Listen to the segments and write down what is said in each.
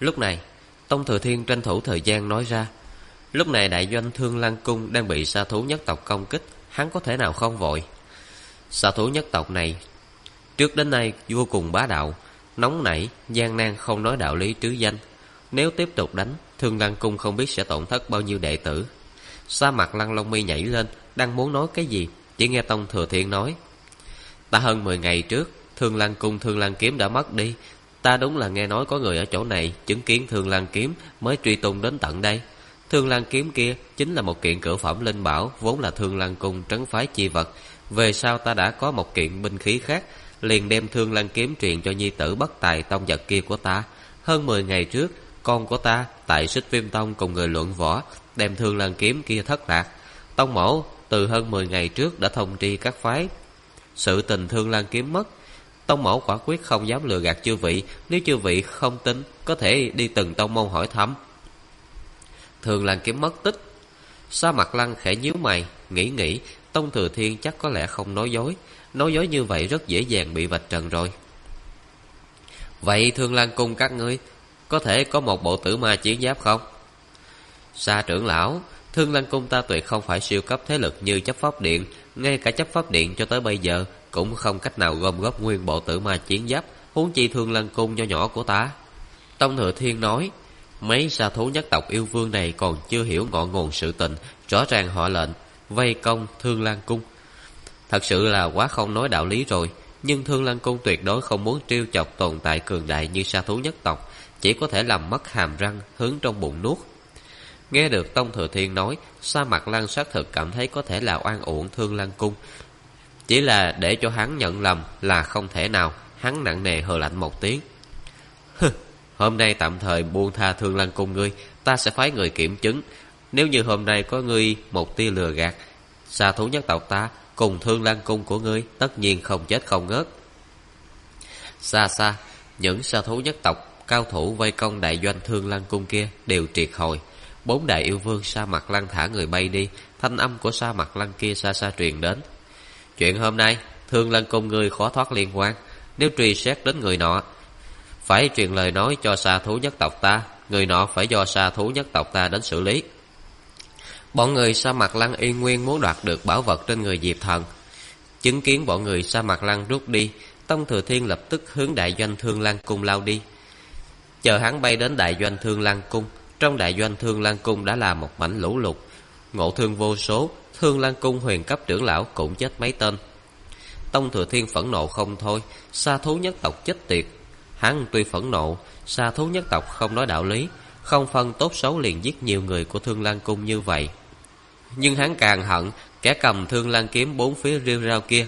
Lúc này Tông Thừa Thiên tranh thủ thời gian nói ra. Lúc này đại doanh Thương Lan Cung đang bị sa thú nhất tộc công kích, hắn có thể nào không vội. Sa thú nhất tộc này trước đến nay vô cùng bá đạo, nóng nảy, gian nan không nói đạo lý trứ danh. Nếu tiếp tục đánh, Thương Lan Cung không biết sẽ tổn thất bao nhiêu đệ tử. Sa Mặt Lăng lông mi nhảy lên, đang muốn nói cái gì, chỉ nghe Tông Thừa Thiên nói: ta hơn 10 ngày trước, Thương Lan Cung Thương Lan Kiếm đã mất đi. Ta đúng là nghe nói có người ở chỗ này chứng kiến Thương Lan Kiếm mới truy tung đến tận đây. Thương Lan Kiếm kia chính là một kiện cửu phẩm linh bảo, vốn là Thương Lan Cung trấn phái chi vật. Về sau ta đã có một kiện binh khí khác, liền đem Thương Lan Kiếm truyền cho nhi tử bất tài tông vật kia của ta. Hơn 10 ngày trước, con của ta tại Xích Viêm Tông cùng người luận võ, đem Thương Lan Kiếm kia thất lạc. Tông mẫu từ hơn 10 ngày trước đã thông tri các phái sự tình Thương Lan Kiếm mất. Tông mẫu quả quyết không dám lừa gạt chư vị, nếu chư vị không tin, có thể đi từng tông môn hỏi thăm. Thương Lan Kiếm mất tích. Sa Mặt Lăng khẽ nhíu mày, nghĩ Tông Thừa Thiên chắc có lẽ không nói dối. Nói dối như vậy rất dễ dàng bị vạch trần rồi. Vậy Thương Lan Cung các ngươi có thể có một bộ tử ma chiến giáp không? Sa trưởng lão, Thương Lan Cung ta tuyệt không phải siêu cấp thế lực như chấp pháp điện. Ngay cả chấp pháp điện cho tới bây giờ cũng không cách nào gom góp nguyên bộ tử ma chiến giáp, huống chi Thương Lan Cung nho nhỏ của ta. Tông Thừa Thiên nói: mấy sa thú nhất tộc yêu vương này còn chưa hiểu ngọn nguồn sự tình, rõ ràng họ lệnh vây công Thương Lan Cung. Thật sự là quá không nói đạo lý rồi. Nhưng Thương Lan Cung tuyệt đối không muốn trêu chọc tồn tại cường đại như sa thú nhất tộc, chỉ có thể làm mất hàm răng hướng trong bụng nuốt. Nghe được Tông Thừa Thiên nói, Sa Mặt Lăng xác thực cảm thấy có thể là oan uổng Thương Lan Cung, chỉ là để cho hắn nhận lầm là không thể nào. Hắn nặng nề hừ lạnh một tiếng: hôm nay tạm thời buông tha Thương Lan Cung ngươi, ta sẽ phái người kiểm chứng. Nếu như hôm nay có ngươi một tia lừa gạt, sa thú nhất tộc ta cùng Thương Lan Cung của ngươi tất nhiên không chết không ngớt. Xa xa, những sa thú nhất tộc cao thủ vây công đại doanh Thương Lan Cung kia đều triệt hồi. 4 đại yêu vương Sa Mặt Lăng thả người bay đi. Thanh âm của Sa Mặt Lăng kia xa xa truyền đến: chuyện hôm nay Thương Lan Cung ngươi khó thoát liên quan. Nếu truy xét đến người nọ, phải truyền lời nói cho sa thú nhất tộc ta, người nọ phải do sa thú nhất tộc ta đến xử lý. Bọn người Sa Mặt Lăng y nguyên muốn đoạt được bảo vật trên người Diệp Thần. Chứng kiến bọn người Sa Mặt Lăng rút đi, Tông Thừa Thiên lập tức hướng đại doanh Thương Lan Cung lao đi. Chờ hắn bay đến đại doanh Thương Lan Cung, trong đại doanh Thương Lan Cung đã là một mảnh lũ lụt, ngộ thương vô số. Thương Lan Cung huyền cấp trưởng lão cũng chết mấy tên. Tông Thừa Thiên phẫn nộ không thôi. Sa thú nhất tộc chết tiệt. Hắn tuy phẫn nộ, sa thú nhất tộc không nói đạo lý, không phân tốt xấu liền giết nhiều người của Thương Lan Cung như vậy. Nhưng hắn càng hận kẻ cầm Thương Lan Kiếm 4 phía rêu rao kia.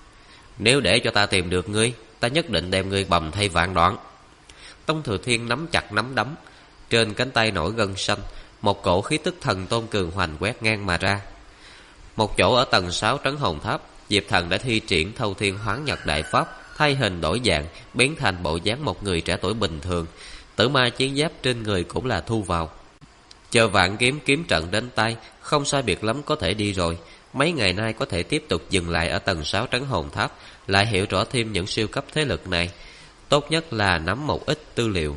Nếu để cho ta tìm được ngươi, ta nhất định đem ngươi bầm thay vạn đoạn. Tông Thừa Thiên nắm chặt nắm đấm, trên cánh tay nổi gân xanh, một cổ khí tức thần tôn cường hoành quét ngang mà ra. Một chỗ ở tầng 6 trấn hồn tháp, Diệp Thần đã thi triển Thâu Thiên Hoán Nhật đại pháp, thay hình đổi dạng, biến thành bộ dáng một người trẻ tuổi bình thường. Tử ma chiến giáp trên người cũng là thu vào. Chờ Vạn Kiếm kiếm trận đến tay, không sai biệt lắm có thể đi rồi. Mấy ngày nay có thể tiếp tục dừng lại ở tầng 6 trấn hồn tháp, lại hiểu rõ thêm những siêu cấp thế lực này. Tốt nhất là nắm một ít tư liệu.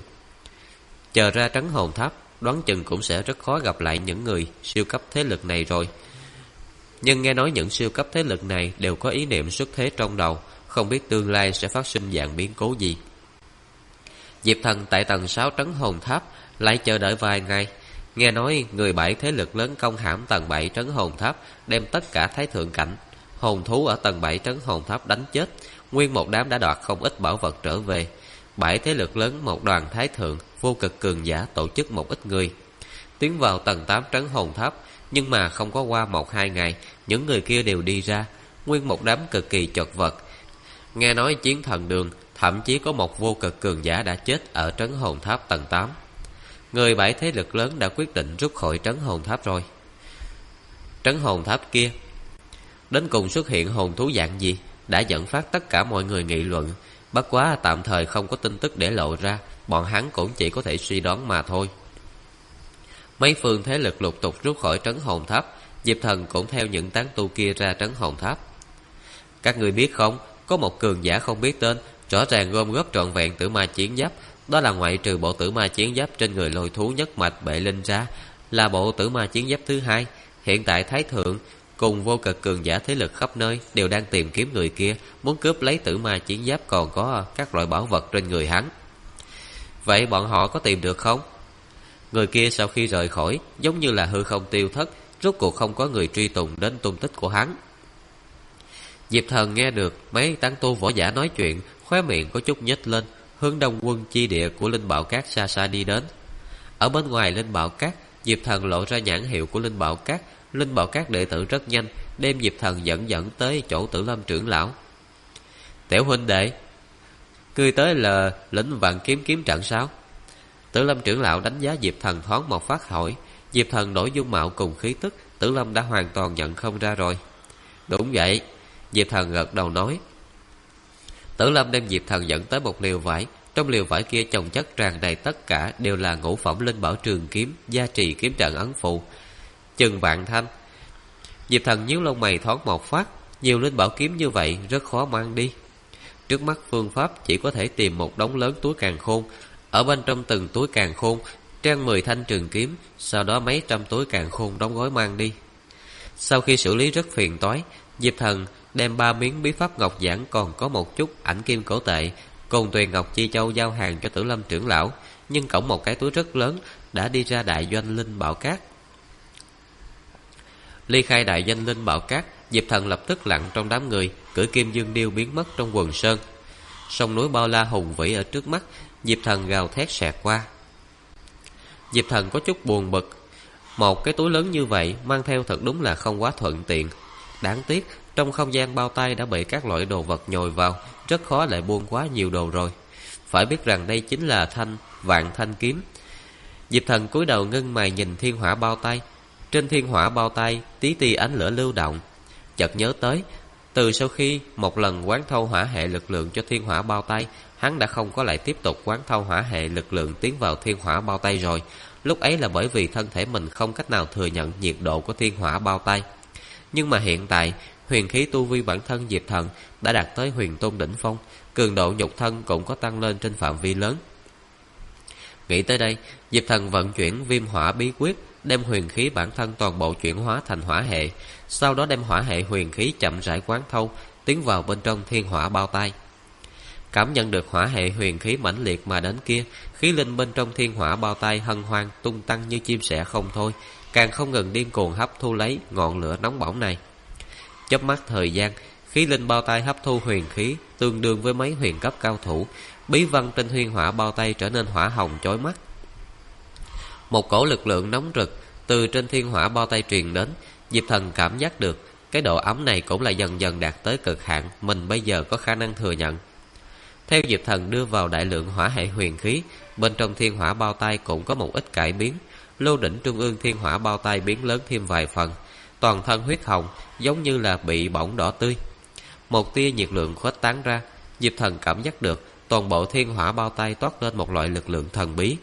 Chờ ra trấn hồn tháp, đoán chừng cũng sẽ rất khó gặp lại những người siêu cấp thế lực này rồi. Nhưng nghe nói những siêu cấp thế lực này đều có ý niệm xuất thế trong đầu, không biết tương lai sẽ phát sinh dạng biến cố gì. Diệp Thần tại tầng 6 trấn hồn tháp lại chờ đợi vài ngày. Nghe nói người 7 thế lực lớn công hãm tầng 7 trấn hồn tháp, đem tất cả thái thượng cảnh hồn thú ở tầng 7 trấn hồn tháp đánh chết. Nguyên một đám đã đoạt không ít bảo vật trở về. 7 thế lực lớn một đoàn thái thượng vô cực cường giả tổ chức một ít người tiến vào tầng 8 trấn hồn tháp. Nhưng mà không có qua 1-2 ngày, những người kia đều đi ra, nguyên một đám cực kỳ chật vật. Nghe nói chiến thần đường thậm chí có một vô cực cường giả đã chết ở trấn hồn tháp tầng 8. Người 7 thế lực lớn đã quyết định rút khỏi trấn hồn tháp rồi. Trấn hồn tháp kia đến cùng xuất hiện hồn thú dạng gì đã dẫn phát tất cả mọi người nghị luận. Bất quá tạm thời không có tin tức để lộ ra, bọn hắn cũng chỉ có thể suy đoán mà thôi. Mấy phương thế lực lục tục rút khỏi trấn hồn tháp. Diệp Thần cũng theo những tán tu kia ra trấn hồn tháp. Các người biết không, có một cường giả không biết tên, Rõ ràng gom góp trọn vẹn tử ma chiến giáp. Đó là ngoại trừ bộ tử ma chiến giáp trên người lôi thú nhất mạch bệ linh ra, là bộ tử ma chiến giáp thứ hai. Hiện tại Thái Thượng cùng vô cực cường giả thế lực khắp nơi đều đang tìm kiếm người kia, muốn cướp lấy tử ma chiến giáp còn có các loại bảo vật trên người hắn. Vậy bọn họ có tìm được không? Người kia sau khi rời khỏi giống như là hư không tiêu thất, rốt cuộc không có người truy tùng đến tung tích của hắn. Diệp Thần nghe được mấy tán tu võ giả nói chuyện, khóe miệng có chút nhếch lên, hướng đông quân chi địa của Linh Bảo Cát xa xa đi đến. Ở bên ngoài Linh Bảo Cát, Diệp Thần lộ ra nhãn hiệu của Linh Bảo Cát. Linh Bảo Cát đệ tử rất nhanh đem Diệp Thần dẫn tới chỗ Tử Lâm trưởng lão. Tiểu huynh đệ, ngươi tới là lĩnh Vạn Kiếm kiếm trận sao? Tử Lâm trưởng lão đánh giá Diệp Thần thoáng một phát hỏi. Diệp Thần đổi dung mạo cùng khí tức, Tử Lâm đã hoàn toàn nhận không ra rồi. Đúng vậy, Diệp Thần gật đầu nói. Tử Lâm đem Diệp Thần dẫn tới một liều vải. Trong liều vải kia chồng chất tràn đầy tất cả đều là ngũ phẩm linh bảo trường kiếm, gia trì kiếm trận ấn phù, chừng vạn thanh. Diệp Thần nhíu lông mày thoáng một phát. Nhiều linh bảo kiếm như vậy rất khó mang đi. Trước mắt phương pháp chỉ có thể tìm một đống lớn túi càn khôn. Ở bên trong từng túi càn khôn trang 10 thanh trường kiếm, sau đó mấy trăm túi càn khôn đóng gói mang đi. Sau khi xử lý rất phiền toái, Diệp Thần đem 3 miếng bí pháp ngọc giản còn có một chút ảnh kim cổ tệ cùng tuyền ngọc chi châu giao hàng cho Tử Lâm trưởng lão, nhưng cổng một cái túi rất lớn đã đi ra đại doanh Linh Bảo Cát. Ly khai đại doanh Linh Bảo Cát, Diệp Thần lập tức lặn trong đám người, cưỡi Kim Dương Điêu biến mất trong quần sơn. Sông núi bao la hùng vĩ ở trước mắt, Diệp Thần gào thét xẹt qua. Diệp Thần có chút buồn bực. Một cái túi lớn như vậy mang theo thật đúng là không quá thuận tiện. Đáng tiếc trong không gian bao tay đã bị các loại đồ vật nhồi vào, rất khó lại buông quá nhiều đồ rồi. Phải biết rằng đây chính là vạn thanh kiếm. Diệp Thần cúi đầu ngưng mày nhìn thiên hỏa bao tay. Trên thiên hỏa bao tay tí ti ánh lửa lưu động. Chợt nhớ tới, từ sau khi một lần quán thâu hỏa hệ lực lượng cho thiên hỏa bao tay, hắn đã không có lại tiếp tục quán thâu hỏa hệ lực lượng tiến vào thiên hỏa bao tay rồi. Lúc ấy là bởi vì thân thể mình không cách nào thừa nhận nhiệt độ của thiên hỏa bao tay. Nhưng mà hiện tại, huyền khí tu vi bản thân Diệp Thần đã đạt tới huyền tôn đỉnh phong, cường độ nhục thân cũng có tăng lên trên phạm vi lớn. Nghĩ tới đây, Diệp Thần vận chuyển viêm hỏa bí quyết, đem huyền khí bản thân toàn bộ chuyển hóa thành hỏa hệ, sau đó đem hỏa hệ huyền khí chậm rãi quán thâu, tiến vào bên trong thiên hỏa bao tay. Cảm nhận được hỏa hệ huyền khí mãnh liệt mà đến kia, khí linh bên trong thiên hỏa bao tay hân hoan tung tăng như chim sẻ không thôi, càng không ngừng điên cuồng hấp thu lấy ngọn lửa nóng bỏng này. Chớp mắt thời gian, khí linh bao tay hấp thu huyền khí tương đương với mấy huyền cấp cao thủ, bí văn trên thiên hỏa bao tay trở nên hỏa hồng chói mắt. Một cổ lực lượng nóng rực từ trên thiên hỏa bao tay truyền đến, Diệp Thần cảm giác được cái độ ấm này cũng là dần dần đạt tới cực hạn mình bây giờ có khả năng thừa nhận. Theo Diệp Thần đưa vào đại lượng hỏa hệ huyền khí, bên trong thiên hỏa bao tay cũng có một ít cải biến. Lô đỉnh trung ương thiên hỏa bao tay biến lớn thêm vài phần, toàn thân huyết hồng, giống như là bị bỏng đỏ tươi. Một tia nhiệt lượng khuếch tán ra, Diệp Thần cảm giác được toàn bộ thiên hỏa bao tay toát lên một loại lực lượng thần bí.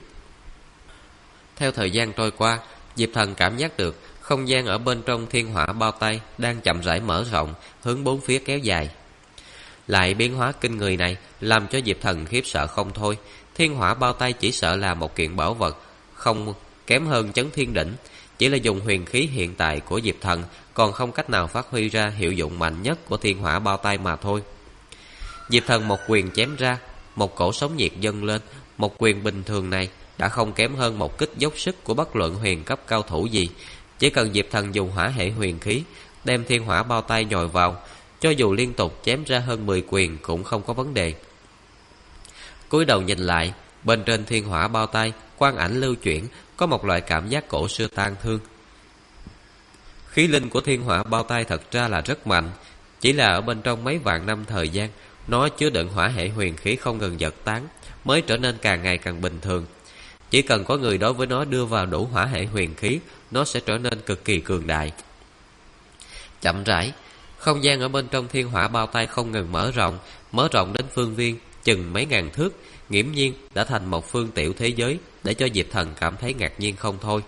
Theo thời gian trôi qua, Diệp Thần cảm giác được không gian ở bên trong thiên hỏa bao tay đang chậm rãi mở rộng, hướng bốn phía kéo dài. Lại biến hóa kinh người này làm cho Diệp Thần khiếp sợ không thôi. Thiên hỏa bao tay chỉ sợ là một kiện bảo vật không kém hơn Chấn Thiên Đỉnh, chỉ là dùng huyền khí hiện tại của Diệp Thần còn không cách nào phát huy ra hiệu dụng mạnh nhất của thiên hỏa bao tay mà thôi. Diệp Thần một quyền chém ra, một cổ sóng nhiệt dâng lên. Một quyền bình thường này đã không kém hơn một kích dốc sức của bất luận huyền cấp cao thủ gì. Chỉ cần Diệp Thần dùng hỏa hệ huyền khí đem thiên hỏa bao tay nhồi vào, cho dù liên tục chém ra hơn 10 quyền cũng không có vấn đề. Cúi đầu nhìn lại, bên trên thiên hỏa bao tay quang ảnh lưu chuyển, có một loại cảm giác cổ xưa tang thương. Khí linh của thiên hỏa bao tay thật ra là rất mạnh, chỉ là ở bên trong mấy vạn năm thời gian, nó chứa đựng hỏa hệ huyền khí không ngừng giật tán, mới trở nên càng ngày càng bình thường. Chỉ cần có người đối với nó đưa vào đủ hỏa hệ huyền khí, nó sẽ trở nên cực kỳ cường đại. Chậm rãi, không gian ở bên trong thiên hỏa bao tay không ngừng mở rộng đến phương viên chừng mấy ngàn thước, nghiễm nhiên đã thành một phương tiểu thế giới, để cho Diệp Thần cảm thấy ngạc nhiên không thôi.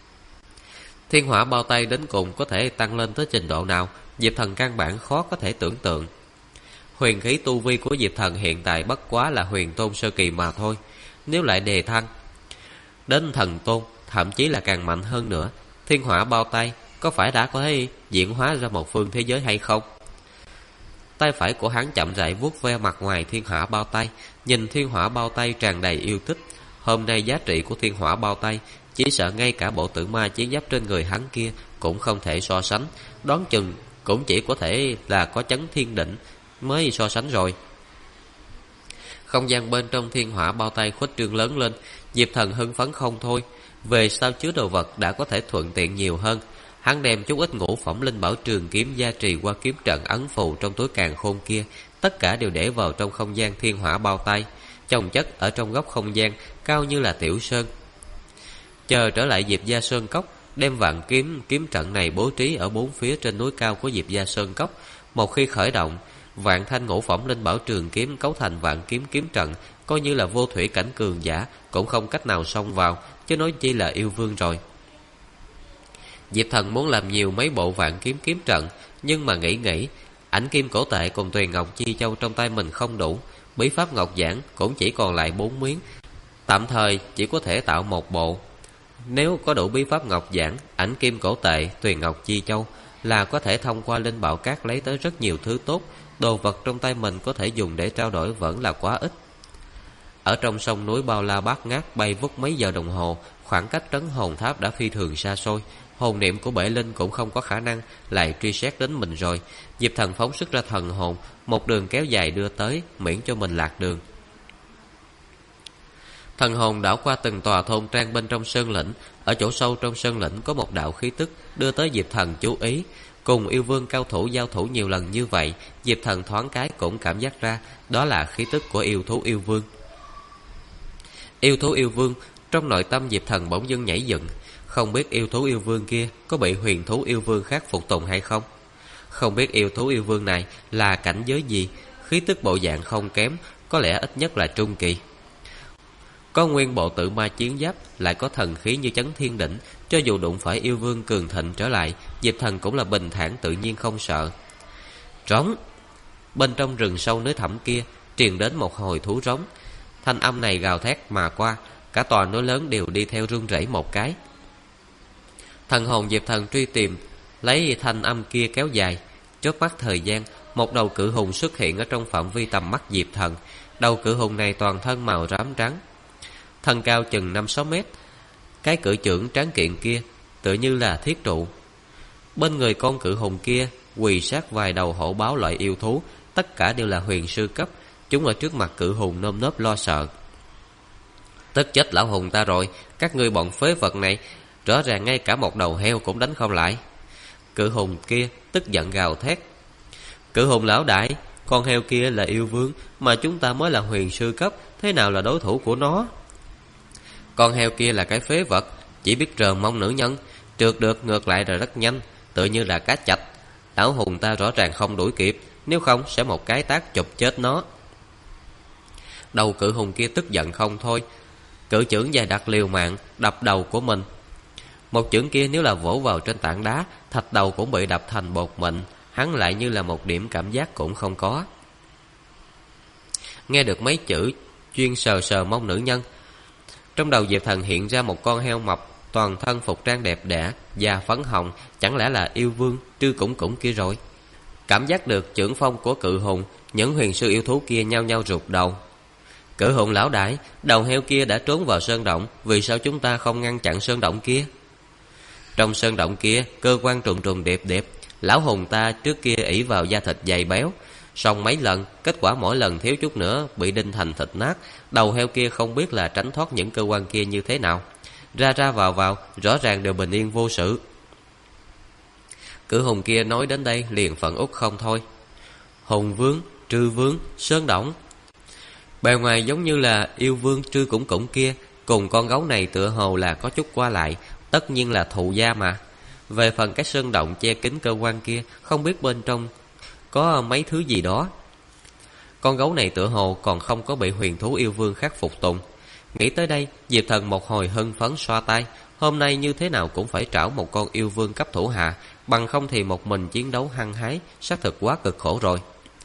Thiên hỏa bao tay đến cùng có thể tăng lên tới trình độ nào, Diệp Thần căn bản khó có thể tưởng tượng. Huyền khí tu vi của Diệp Thần hiện tại bất quá là huyền tôn sơ kỳ mà thôi. Nếu lại đề thăng đến thần tôn, thậm chí là càng mạnh hơn nữa, thiên hỏa bao tay có phải đã có thể diễn hóa ra một phương thế giới hay không? Tay phải của hắn chậm rãi vuốt ve mặt ngoài thiên hỏa bao tay, nhìn thiên hỏa bao tay tràn đầy yêu thích. Hôm nay giá trị của thiên hỏa bao tay chỉ sợ ngay cả bộ tử ma chiến giáp trên người hắn kia cũng không thể so sánh, đoán chừng cũng chỉ có thể là có chấn thiên định mới so sánh rồi. Không gian bên trong thiên hỏa bao tay khuếch trương lớn lên, Diệp Thần hưng phấn không thôi. Về sau chứa đồ vật đã có thể thuận tiện nhiều hơn. Hắn đem chút ít ngũ phẩm linh bảo trường kiếm gia trì qua kiếm trận ấn phù trong túi càn khôn kia, tất cả đều để vào trong không gian thiên hỏa bao tay, chồng chất ở trong góc không gian cao như là tiểu sơn. Chờ trở lại Diệp Gia Sơn Cốc, đem vạn kiếm trận này bố trí ở bốn phía trên núi cao của Diệp Gia Sơn Cốc. Một khi khởi động, vạn thanh ngũ phẩm linh bảo trường kiếm cấu thành vạn kiếm trận, coi như là vô thủy cảnh cường giả cũng không cách nào xông vào, chứ nói chi là yêu vương rồi. Diệp Thần muốn làm nhiều mấy bộ vạn kiếm trận, nhưng mà nghĩ ảnh kim cổ tệ cùng tuyền ngọc chi châu trong tay mình không đủ, bí pháp ngọc giản cũng chỉ còn lại 4 miếng, tạm thời chỉ có thể tạo một bộ. Nếu có đủ bí pháp ngọc giản, ảnh kim cổ tệ, tuyền ngọc chi châu là có thể thông qua linh bảo cát lấy tới rất nhiều thứ tốt. Đồ vật trong tay mình có thể dùng để trao đổi vẫn là quá ít. Ở trong sông núi bao la bát ngát bay vút mấy giờ đồng hồ, khoảng cách trấn hồn tháp đã phi thường xa xôi. Hồn niệm của bể linh cũng không có khả năng lại truy xét đến mình rồi. Diệp Thần phóng xuất ra thần hồn, một đường kéo dài đưa tới, miễn cho mình lạc đường. Thần hồn đảo qua từng tòa thôn trang bên trong sơn lĩnh. Ở chỗ sâu trong sơn lĩnh có một đạo khí tức đưa tới Diệp Thần chú ý. Cùng yêu vương cao thủ giao thủ nhiều lần như vậy, Diệp Thần thoáng cái cũng cảm giác ra đó là khí tức của yêu thú yêu vương. Yêu thú yêu vương, trong nội tâm Diệp Thần bỗng dưng nhảy dựng. Không biết yêu thú yêu vương kia có bị huyền thú yêu vương khác phục tùng hay không? Không biết yêu thú yêu vương này là cảnh giới gì, khí tức bộ dạng không kém, có lẽ ít nhất là trung kỳ. Có nguyên bộ tự ma chiến giáp, lại có thần khí như chấn thiên đỉnh, cho dù đụng phải yêu vương cường thịnh trở lại, Diệp Thần cũng là bình thản tự nhiên không sợ. Trống! Bên trong rừng sâu núi thẳm kia truyền đến một hồi thú rống. Thanh âm này gào thét mà qua, cả tòa núi lớn đều đi theo rung rẩy một cái. Thần hồn Diệp Thần truy tìm, lấy thanh âm kia kéo dài. Chớp mắt thời gian, một đầu cự hùng xuất hiện ở trong phạm vi tầm mắt Diệp Thần. Đầu cự hùng này toàn thân màu rám trắng, thân cao chừng 5-6 mét. Cái cự chưởng tráng kiện kia tựa như là thiết trụ. Bên người con cự hùng kia quỳ sát vài đầu hổ báo loại yêu thú, tất cả đều là huyền sư cấp. Chúng ở trước mặt cự hùng nơm nớp lo sợ. Tức chết lão hùng ta rồi, các ngươi bọn phế vật này, rõ ràng ngay cả một đầu heo cũng đánh không lại. Cự hùng kia tức giận gào thét. Cự hùng lão đại, con heo kia là yêu vương, mà chúng ta mới là huyền sư cấp, thế nào là đối thủ của nó? Con heo kia là cái phế vật, chỉ biết trờn mông nữ nhân, trượt được ngược lại rồi rất nhanh, tựa như là cá chạch. Lão hùng ta rõ ràng không đuổi kịp, nếu không sẽ một cái tát chụp chết nó. Đầu cự hùng kia tức giận không thôi, cự chưởng dài đặc liều mạng đập đầu của mình. Một chưởng kia nếu là vỗ vào trên tảng đá, thạch đầu cũng bị đập thành bột mịn, hắn lại như là một điểm cảm giác cũng không có. Nghe được mấy chữ chuyên sờ sờ mông nữ nhân, trong đầu Diệp Thần hiện ra một con heo mập, toàn thân phục trang đẹp đẽ, da phấn hồng, chẳng lẽ là yêu vương Trư Củng Củng kia rồi? Cảm giác được chưởng phong của cự hùng, những huyền sư yêu thú kia nhao nhao rụt đầu. Cự hùng lão đại, đầu heo kia đã trốn vào sơn động, vì sao chúng ta không ngăn chặn sơn động kia? Trong sơn động kia, cơ quan trùng trùng điệp điệp, lão hùng ta trước kia ỷ vào da thịt dày béo, xong mấy lần, kết quả mỗi lần thiếu chút nữa bị đinh thành thịt nát. Đầu heo kia không biết là tránh thoát những cơ quan kia như thế nào, ra ra vào rõ ràng đều bình yên vô sự. Cự hùng kia nói đến đây liền phẫn uất không thôi. Hùng vương, Trư vương, sơn động, bề ngoài giống như là yêu vương Trư Củng Củng kia, cùng con gấu này tựa hồ là có chút qua lại, tất nhiên là thù gia mà. Về phần cái sơn động che kín cơ quan kia, không biết bên trong có mấy thứ gì đó. Con gấu này tựa hồ còn không có bị huyền thú yêu vương khác phục tùng. Nghĩ tới đây, Diệp Thần một hồi hưng phấn xoa tay. Hôm nay như thế nào cũng phải trảo một con yêu vương cấp thủ hạ, bằng không thì một mình chiến đấu hăng hái, xác thực quá cực khổ rồi.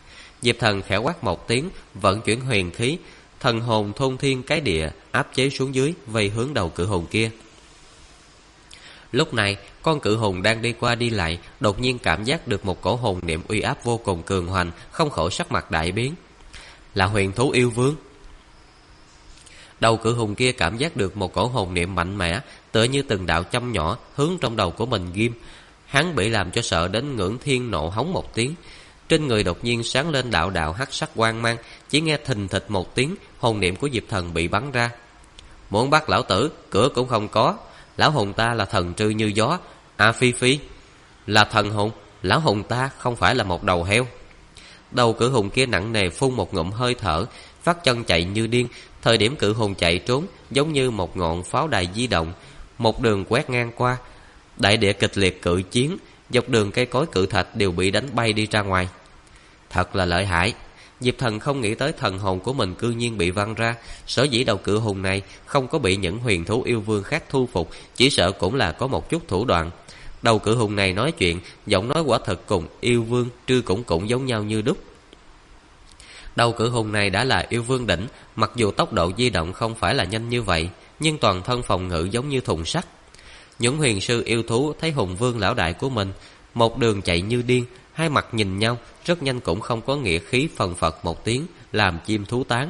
Diệp Thần khẽ quát một tiếng, vận chuyển huyền khí, thần hồn thôn thiên cái địa áp chế xuống dưới, vây hướng đầu cự hùng kia. Lúc này, con cự hùng đang đi qua đi lại, đột nhiên cảm giác được một cổ hồn niệm uy áp vô cùng cường hoành, không khỏi sắc mặt đại biến. Là huyền thú yêu vương. Đầu cự hùng kia cảm giác được một cổ hồn niệm mạnh mẽ, tựa như từng đạo châm nhỏ hướng trong đầu của mình ghim. Hắn bị làm cho sợ đến ngưỡng thiên nộ hống một tiếng. Trên người đột nhiên sáng lên đạo đạo hắc sắc quang mang, chỉ nghe thình thịch một tiếng, hồn niệm của Diệp Thần bị bắn ra. Muốn bắt lão tử, cửa cũng không có. Lão hùng ta là thần trư như gió. Phi Phi là thần hùng, lão hùng ta không phải là một đầu heo. Đầu cự hùng kia nặng nề phun một ngụm hơi thở, phát chân chạy như điên. Thời điểm cự hùng chạy trốn, giống như một ngọn pháo đài di động, một đường quét ngang qua. Đại địa kịch liệt cự chiến, dọc đường cây cối cự thạch đều bị đánh bay đi ra ngoài. Thật là lợi hại. Diệp Thần không nghĩ tới thần hồn của mình cư nhiên bị văng ra. Sở dĩ đầu cự hùng này không có bị những huyền thú yêu vương khác thu phục, chỉ sợ cũng là có một chút thủ đoạn. Đầu cự hùng này nói chuyện, giọng nói quả thật cùng yêu vương Trư cũng giống nhau như đúc. Đầu cự hùng này đã là yêu vương đỉnh, mặc dù tốc độ di động không phải là nhanh như vậy, nhưng toàn thân phòng ngự giống như thùng sắt. Những huyền sư yêu thú thấy hùng vương lão đại của mình một đường chạy như điên, hai mặt nhìn nhau, rất nhanh cũng không có nghĩa khí phần phật một tiếng, làm chim thú tán.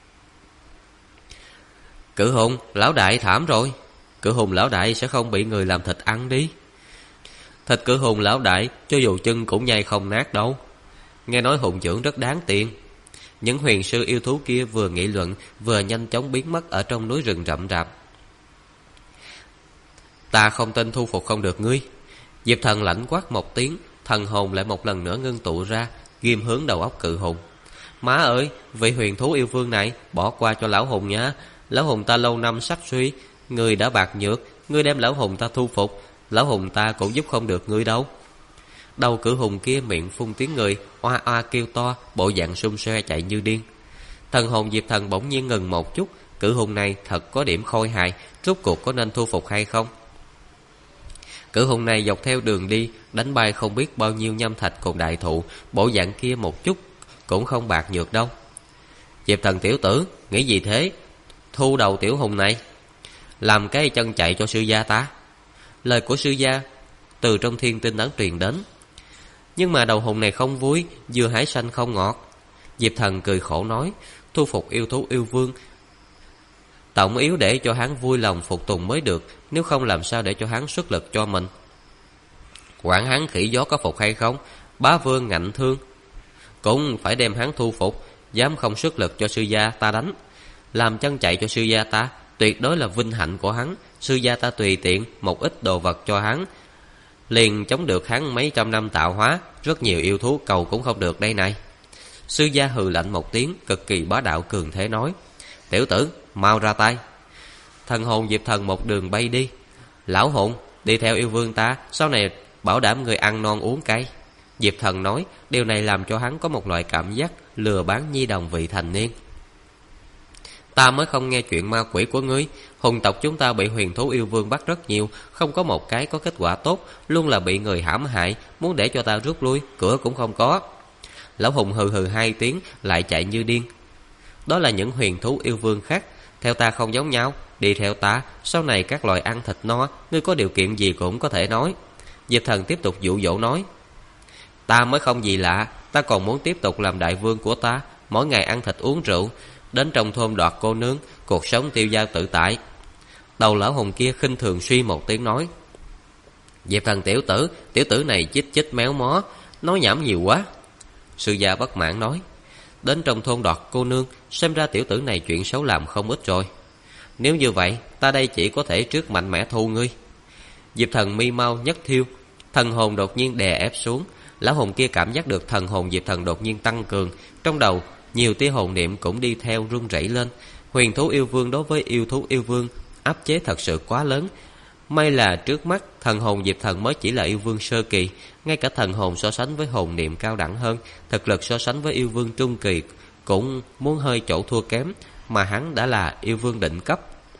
Cự hùng lão đại thảm rồi. Cự hùng lão đại sẽ không bị người làm thịt ăn đi. Thịt cự hùng lão đại cho dù chân cũng nhai không nát đâu. Nghe nói hùng trưởng rất đáng tiền. Những huyền sư yêu thú kia vừa nghị luận, vừa nhanh chóng biến mất ở trong núi rừng rậm rạp. Ta không tin thu phục không được ngươi. Diệp Thần lạnh quát một tiếng, thần hồn lại một lần nữa ngưng tụ ra, ghim hướng đầu óc cự hùng. Má ơi, vị huyền thú yêu vương này, bỏ qua cho lão hùng nhá. Lão hùng ta lâu năm sắc suy, ngươi đã bạc nhược, ngươi đem lão hùng ta thu phục, lão hùng ta cũng giúp không được ngươi đâu. Đầu cự hùng kia miệng phun tiếng người, oa oa kêu to, bộ dạng xung xoe chạy như điên. Thần hồn Diệp Thần bỗng nhiên ngừng một chút, cự hùng này thật có điểm khôi hài, rốt cuộc có nên thu phục hay không? Cự hùng này dọc theo đường đi, đánh bay không biết bao nhiêu nhâm thạch cùng đại thụ, bộ dạng kia một chút cũng không bạc nhược đâu. Diệp Thần tiểu tử, nghĩ gì thế? Thu đầu tiểu hùng này, làm cái chân chạy cho sư gia ta. Lời của sư gia từ trong thiên tinh ấn truyền đến. Nhưng mà đầu hùng này không vui, dưa hái xanh không ngọt. Diệp Thần cười khổ nói, thu phục yêu thú yêu vương, tổng yếu để cho hắn vui lòng phục tùng mới được, nếu không làm sao để cho hắn xuất lực cho mình. Quản hắn khỉ gió có phục hay không, bá vương ngạnh thương, cũng phải đem hắn thu phục. Dám không xuất lực cho sư gia ta đánh, làm chân chạy cho sư gia ta, tuyệt đối là vinh hạnh của hắn. Sư gia ta tùy tiện một ít đồ vật cho hắn, liền chống được hắn mấy trăm năm tạo hóa, rất nhiều yêu thú cầu cũng không được đây này. Sư gia hừ lạnh một tiếng, cực kỳ bá đạo cường thế nói, tiểu tử, mau ra tay. Thần hồn Diệp Thần một đường bay đi. Lão hùng, đi theo yêu vương ta, sau này bảo đảm người ăn non uống cay. Diệp Thần nói, điều này làm cho hắn có một loại cảm giác lừa bán nhi đồng vị thành niên. Ta mới không nghe chuyện ma quỷ của ngươi. Hùng tộc chúng ta bị huyền thú yêu vương bắt rất nhiều, không có một cái có kết quả tốt, luôn là bị người hãm hại, muốn để cho ta rút lui, cửa cũng không có. Lão hùng hừ hừ hai tiếng, lại chạy như điên. Đó là những huyền thú yêu vương khác, theo ta không giống nhau, đi theo ta, sau này các loài ăn thịt no, ngươi có điều kiện gì cũng có thể nói. Diệp Thần tiếp tục dụ dỗ nói, ta mới không gì lạ, ta còn muốn tiếp tục làm đại vương của ta, mỗi ngày ăn thịt uống rượu, đến trong thôn đoạt cô nương, cuộc sống tiêu dao tự tại. Đầu lão hùng kia khinh thường suy một tiếng nói, Diệp Thần tiểu tử này chích chích méo mó, nói nhảm nhiều quá. Sư gia bất mãn nói, đến trong thôn đoạt cô nương, xem ra tiểu tử này chuyện xấu làm không ít rồi. Nếu như vậy, ta đây chỉ có thể trước mạnh mẽ thu ngươi. Diệp Thần mi mau nhất thiêu, thần hồn đột nhiên đè ép xuống. Lão hùng kia cảm giác được thần hồn Diệp Thần đột nhiên tăng cường, trong đầu nhiều tia hồn niệm cũng đi theo run rẩy lên. Huyền thú yêu vương đối với yêu thú yêu vương áp chế thật sự quá lớn. May là trước mắt thần hồn Diệp Thần mới chỉ là yêu vương sơ kỳ, ngay cả thần hồn so sánh với hồn niệm cao đẳng hơn, thực lực so sánh với yêu vương trung kỳ cũng muốn hơi chỗ thua kém, mà hắn đã là yêu vương đỉnh cấp.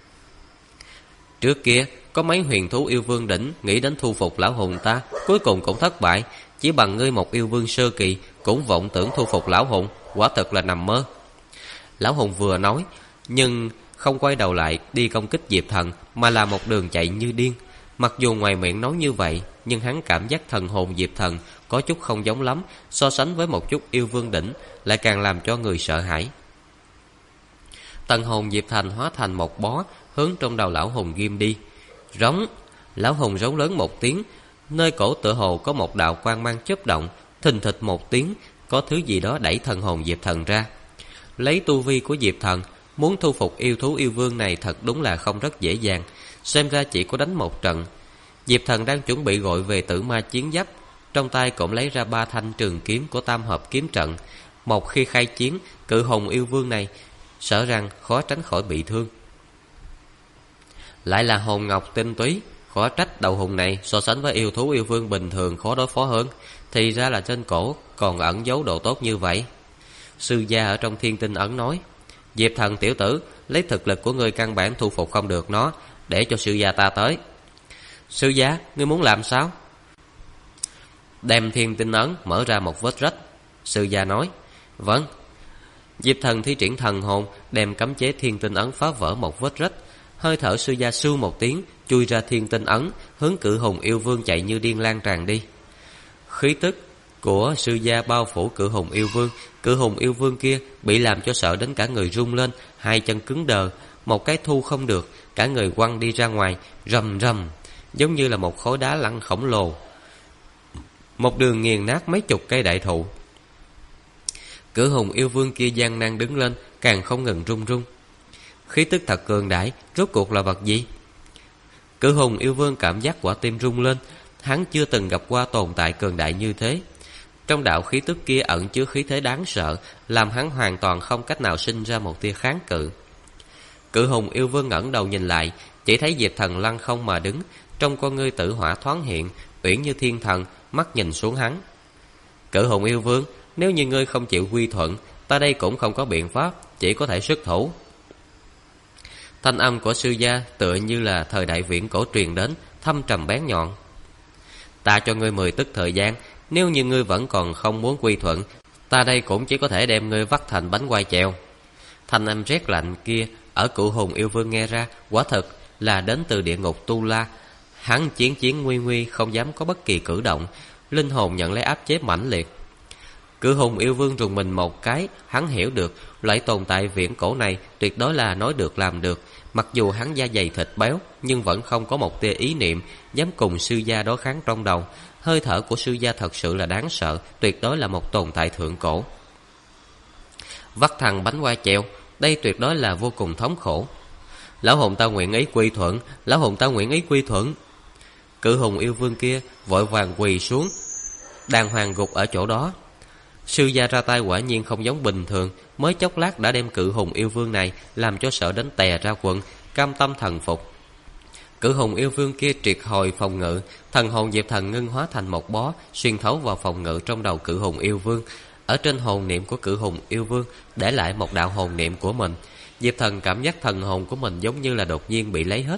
Trước kia có mấy huyền thú yêu vương đỉnh nghĩ đến thu phục lão hùng ta, cuối cùng cũng thất bại. Chỉ bằng ngươi một yêu vương sơ kỳ, cũng vọng tưởng thu phục lão hùng, quả thực là nằm mơ. Lão hùng vừa nói, nhưng không quay đầu lại đi công kích Diệp Thần, mà là một đường chạy như điên. Mặc dù ngoài miệng nói như vậy, nhưng hắn cảm giác thần hồn Diệp Thần có chút không giống lắm, so sánh với một chút yêu vương đỉnh, lại càng làm cho người sợ hãi. Thần hồn Diệp Thần hóa thành một bó, hướng trong đầu lão hùng ghim đi. Rống! Lão hùng rống lớn một tiếng, nơi cổ tựa hồ có một đạo quang mang chớp động, thình thịch một tiếng, có thứ gì đó đẩy thần hồn Diệp Thần ra. Lấy tu vi của Diệp Thần, muốn thu phục yêu thú yêu vương này thật đúng là không rất dễ dàng, xem ra chỉ có đánh một trận. Diệp Thần đang chuẩn bị gọi về tử ma chiến giáp, trong tay cũng lấy ra 3 thanh trường kiếm của tam hợp kiếm trận. Một khi khai chiến, cự hùng yêu vương này sợ rằng khó tránh khỏi bị thương. Lại là hồn ngọc tinh túy, khó trách đầu hùng này so sánh với yêu thú yêu vương bình thường khó đối phó hơn. Thì ra là trên cổ còn ẩn giấu độ tốt như vậy. Sư gia ở trong Thiên Tinh Ấn nói, Diệp Thần tiểu tử, lấy thực lực của ngươi căn bản thu phục không được nó, để cho sư gia ta tới. Sư gia, ngươi muốn làm sao? Đem Thiên Tinh Ấn mở ra một vết rách. Sư gia nói, vâng. Diệp Thần thi triển thần hồn, đem cấm chế Thiên Tinh Ấn phá vỡ một vết rách. Hơi thở sư gia sưu một tiếng, chui ra Thiên Tinh Ấn, hướng cự hùng yêu vương chạy như điên lan tràn đi. Khí tức của sư gia bao phủ cự hùng yêu vương. Cự hùng yêu vương kia bị làm cho sợ đến cả người rung lên, hai chân cứng đờ, một cái thu không được, cả người quăng đi ra ngoài, rầm rầm, giống như là một khối đá lăn khổng lồ, một đường nghiền nát mấy chục cây đại thụ. Cự hùng yêu vương kia gian nan đứng lên, càng không ngừng run run. Khí tức thật cường đại, rốt cuộc là vật gì? Cự hùng yêu vương cảm giác quả tim rung lên, hắn chưa từng gặp qua tồn tại cường đại như thế. Trong đạo khí tức kia ẩn chứa khí thế đáng sợ, làm hắn hoàn toàn không cách nào sinh ra một tia kháng cự. Cự hùng yêu vương ngẩng đầu nhìn lại, chỉ thấy Diệp Thần lăng không mà đứng, trong con ngươi tử hỏa thoáng hiện, uyển như thiên thần, mắt nhìn xuống hắn. Cự hùng yêu vương, nếu như ngươi không chịu quy thuận, ta đây cũng không có biện pháp, chỉ có thể xuất thủ. Thanh âm của sư gia tựa như là thời đại viễn cổ truyền đến, thâm trầm bén nhọn. Ta cho ngươi 10 tức thời gian, nếu như ngươi vẫn còn không muốn quy thuận, ta đây cũng chỉ có thể đem ngươi vắt thành bánh quai chèo. Thanh âm rét lạnh kia ở cự hùng yêu vương nghe ra, quả thực là đến từ địa ngục Tu La. Hắn chiến nguy nguy, không dám có bất kỳ cử động, linh hồn nhận lấy áp chế mãnh liệt. Cự hùng yêu vương rùng mình một cái, hắn hiểu được loại tồn tại viễn cổ này tuyệt đối là nói được làm được. Mặc dù hắn da dày thịt béo, nhưng vẫn không có một tia ý niệm dám cùng sư gia đối kháng trong đầu. Hơi thở của sư gia thật sự là đáng sợ, tuyệt đối là một tồn tại thượng cổ. Vắt thằng bánh quai chèo, đây tuyệt đối là vô cùng thống khổ. Lão hùng ta nguyện ý quy thuận, lão hùng ta nguyện ý quy thuận. Cự hùng yêu vương kia vội vàng quỳ xuống, đàng hoàng gục ở chỗ đó. Sư gia ra tay quả nhiên không giống bình thường, mới chốc lát đã đem cự hùng yêu vương này làm cho sợ đến tè ra quần, cam tâm thần phục. Cự hùng yêu vương kia triệt hồi phòng ngự, thần hồn Diệp Thần ngưng hóa thành một bó, xuyên thấu vào phòng ngự trong đầu cự hùng yêu vương. Ở trên hồn niệm của cự hùng yêu vương để lại một đạo hồn niệm của mình. Diệp Thần cảm giác thần hồn của mình giống như là đột nhiên bị lấy hết.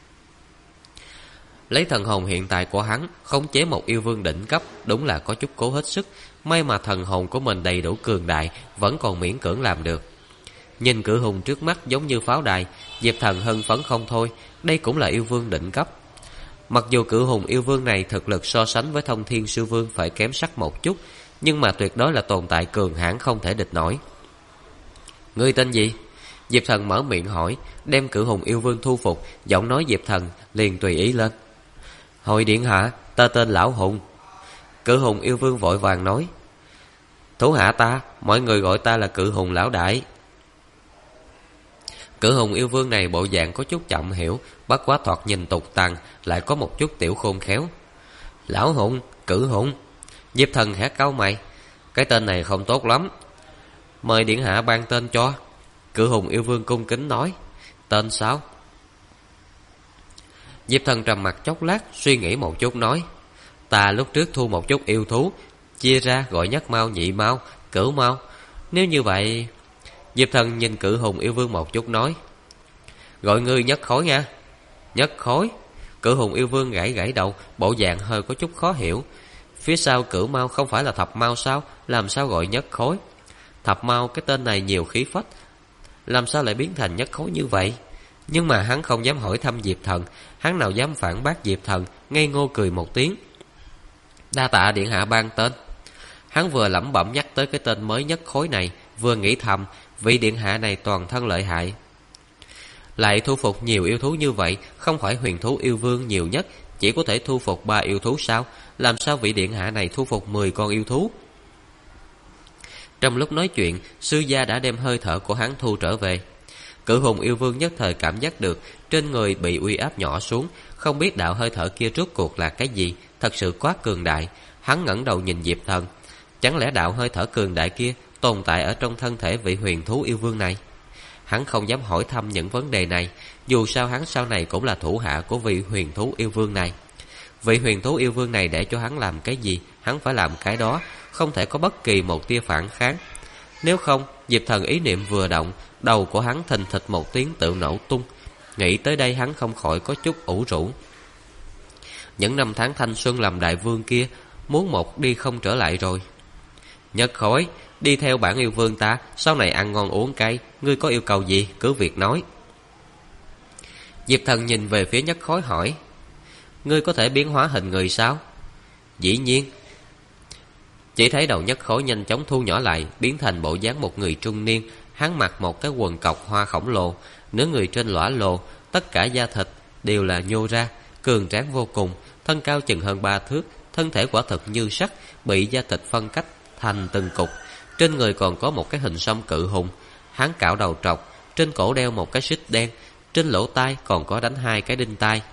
Lấy thần hồn hiện tại của hắn khống chế một yêu vương đỉnh cấp đúng là có chút cố hết sức. May mà thần hồn của mình đầy đủ cường đại, vẫn còn miễn cưỡng làm được. Nhìn cự hùng trước mắt giống như pháo đài, Diệp Thần hưng phấn không thôi. Đây cũng là yêu vương đỉnh cấp. Mặc dù cự hùng yêu vương này thực lực so sánh với Thông Thiên Sư Vương phải kém sắc một chút, nhưng mà tuyệt đối là tồn tại cường hãn không thể địch nổi. Ngươi tên gì? Diệp Thần mở miệng hỏi, đem cự hùng yêu vương thu phục. Giọng nói Diệp Thần liền tùy ý lên. Hồi điện hạ, ta tên Lão Hùng. Cự hùng yêu vương vội vàng nói, thủ hạ ta, mọi người gọi ta là cự hùng lão đại. Cự hùng yêu vương này bộ dạng có chút chậm hiểu, bất quá thoạt nhìn tục tằng, lại có một chút tiểu khôn khéo. Lão Hùng, cự hùng. Diệp Thần khẽ cau mày, cái tên này không tốt lắm, mời điện hạ ban tên cho. Cự hùng yêu vương cung kính nói, tên sao? Diệp Thần trầm mặt chốc lát, suy nghĩ một chút nói, ta lúc trước thu một chút yêu thú, chia ra gọi nhất mao, nhị mao, cửu mao. Nếu như vậy... Diệp Thần nhìn cự hùng yêu vương một chút nói, gọi ngươi Nhất Khối nha. Nhất Khối? Cự hùng yêu vương gãi gãi đầu, bộ dạng hơi có chút khó hiểu. Phía sau Cửu Mao không phải là Thập Mao sao? Làm sao gọi nhất khối? Thập Mao cái tên này nhiều khí phách, làm sao lại biến thành nhất khối như vậy? Nhưng mà hắn không dám hỏi thăm Diệp Thần. Hắn nào dám phản bác Diệp Thần, ngây ngô cười một tiếng. Đa tạ điện hạ ban tên. Hắn vừa lẩm bẩm nhắc tới cái tên mới nhất khối này, vừa nghĩ thầm, vị điện hạ này toàn thân lợi hại, lại thu phục nhiều yêu thú như vậy. Không phải huyền thú yêu vương nhiều nhất chỉ có thể thu phục 3 yêu thú sao? Làm sao vị điện hạ này thu phục 10 con yêu thú? Trong lúc nói chuyện, sư gia đã đem hơi thở của hắn thu trở về. Cự hùng yêu vương nhất thời cảm giác được trên người bị uy áp nhỏ xuống, không biết đạo hơi thở kia rốt cuộc là cái gì, thật sự quá cường đại. Hắn ngẩng đầu nhìn Diệp Thần, chẳng lẽ đạo hơi thở cường đại kia tồn tại ở trong thân thể vị huyền thú yêu vương này? Hắn không dám hỏi thăm những vấn đề này, dù sao hắn sau này cũng là thủ hạ của vị huyền thú yêu vương này. Vị huyền thú yêu vương này để cho hắn làm cái gì, hắn phải làm cái đó, không thể có bất kỳ một tia phản kháng. Nếu không, Diệp Thần ý niệm vừa động, đầu của hắn thình thịch một tiếng tự nổ tung. Nghĩ tới đây hắn không khỏi có chút ủ rũ. Những năm tháng thanh xuân làm đại vương kia muốn một đi không trở lại rồi. Nhất khối, đi theo bản yêu vương ta, sau này ăn ngon uống cay, ngươi có yêu cầu gì cứ việc nói. Diệp Thần nhìn về phía Nhất khối hỏi, ngươi có thể biến hóa hình người sao? Dĩ nhiên. Chỉ thấy đầu Nhất khối nhanh chóng thu nhỏ lại, biến thành bộ dáng một người trung niên. Hắn mặc một cái quần cộc hoa khổng lồ, nửa người trên lõa lồ, tất cả da thịt đều là nhô ra, cường tráng vô cùng, thân cao chừng hơn 3 thước, thân thể quả thực như sắt, bị da thịt phân cách thành từng cục. Trên người còn có một cái hình xăm cự hùng. Hắn cạo đầu trọc, trên cổ đeo một cái xích đen, trên lỗ tai còn có đánh 2 cái đinh tai.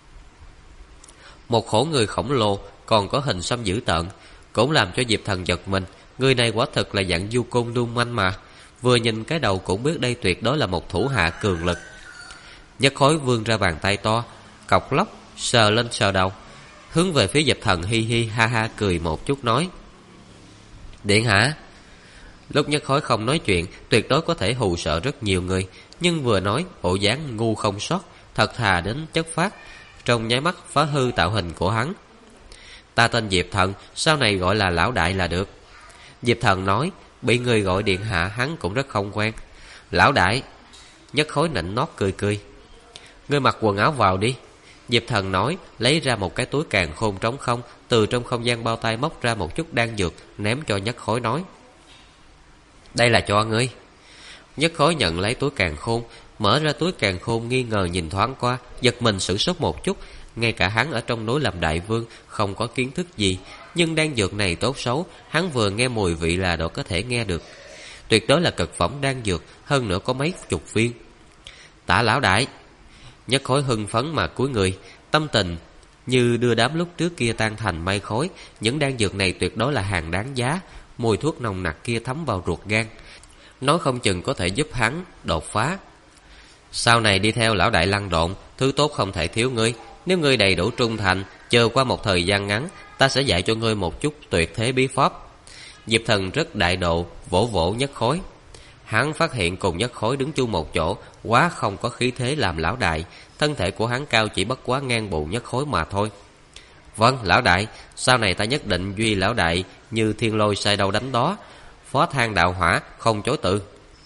Một khổ người khổng lồ còn có hình xăm dữ tợn, cũng làm cho Diệp Thần giật mình. Người này quả thực là dạng du côn lưu manh mà. Vừa nhìn cái đầu cũng biết đây tuyệt đối là một thủ hạ cường lực. Nhất khối vươn ra bàn tay to, cọc lóc sờ lên sờ đầu, hướng về phía Diệp Thần hi hi ha ha cười một chút nói, điện hạ. Lúc Nhất khối không nói chuyện, tuyệt đối có thể hù sợ rất nhiều người, nhưng vừa nói bộ dáng ngu không sót, thật thà đến chất phác, trong nháy mắt phá hư tạo hình của hắn. Ta tên Diệp Thần, sau này gọi là lão đại là được. Diệp Thần nói, bị người gọi điện hạ hắn cũng rất không quen. Lão đại. Nhất khối nịnh nót cười cười. Ngươi mặc quần áo vào đi. Diệp Thần nói, lấy ra một cái túi càn khôn trống không, từ trong không gian bao tay móc ra một chút đan dược, ném cho Nhất khối nói, đây là cho ngươi. Nhất khối nhận lấy túi càn khôn, mở ra túi càn khôn nghi ngờ nhìn thoáng qua, giật mình sửng sốt một chút. Ngay cả hắn ở trong núi làm đại vương không có kiến thức gì, nhưng đan dược này tốt xấu hắn vừa nghe mùi vị là đã có thể nghe được. Tuyệt đối là cực phẩm đan dược, hơn nữa có mấy chục viên. Tạ lão đại. Nhất khối hưng phấn mà cúi người, tâm tình như đưa đám lúc trước kia tan thành mây khói. Những đan dược này tuyệt đối là hàng đáng giá, mùi thuốc nồng nặc kia thấm vào ruột gan, nói không chừng có thể giúp hắn đột phá. Sau này đi theo lão đại lăn lộn, thứ tốt không thể thiếu ngươi. Nếu ngươi đầy đủ trung thành, chờ qua một thời gian ngắn, ta sẽ dạy cho ngươi một chút tuyệt thế bí pháp. Diệp Thần rất đại độ, vỗ vỗ Nhất khối. Hắn phát hiện cùng Nhất khối đứng chung một chỗ, quá không có khí thế làm lão đại. Thân thể của hắn cao chỉ bất quá ngang bụng Nhất khối mà thôi. Vâng, lão đại, sau này ta nhất định duy lão đại như thiên lôi sai đâu đánh đó, phó thang đạo hỏa, không chối từ.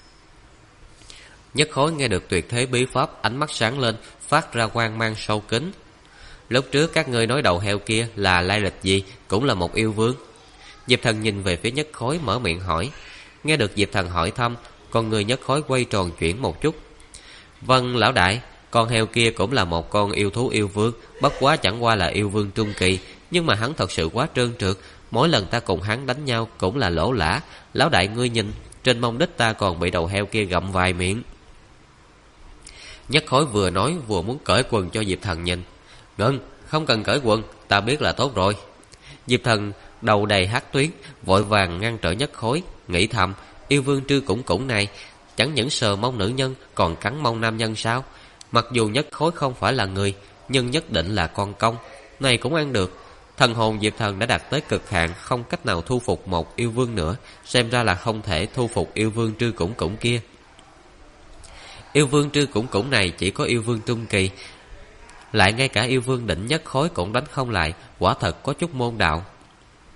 Nhất khối nghe được tuyệt thế bí pháp, ánh mắt sáng lên, phát ra quang mang sâu kín. Lúc trước các ngươi nói đầu heo kia là lai lịch gì, cũng là một yêu vương. Diệp Thần nhìn về phía Nhất khối mở miệng hỏi. Nghe được Diệp Thần hỏi thăm, con người Nhất khối quay tròn chuyển một chút. Vâng lão đại, con heo kia cũng là một con yêu thú yêu vương, bất quá chẳng qua là yêu vương trung kỳ, nhưng mà hắn thật sự quá trơn trượt, mỗi lần ta cùng hắn đánh nhau cũng là lỗ lã. Lão đại ngươi nhìn, trên mông đít ta còn bị đầu heo kia gặm vài miệng. Nhất khối vừa nói vừa muốn cởi quần cho Diệp Thần nhìn. Ngưng, không cần cởi quần, ta biết là tốt rồi. Diệp Thần đầu đầy hắc tuyến, vội vàng ngăn trở Nhất khối, nghĩ thầm, yêu vương Trư Củng Củng này chẳng những sờ mông nữ nhân còn cắn mông nam nhân sao? Mặc dù Nhất khối không phải là người, nhưng nhất định là con công, này cũng ăn được. Thần hồn Diệp Thần đã đạt tới cực hạn, không cách nào thu phục một yêu vương nữa, xem ra là không thể thu phục yêu vương Trư Củng Củng kia. Yêu vương Trư Củng Củng này chỉ có yêu vương trung kỳ, lại ngay cả yêu vương đỉnh Nhất khối cũng đánh không lại, quả thật có chút môn đạo.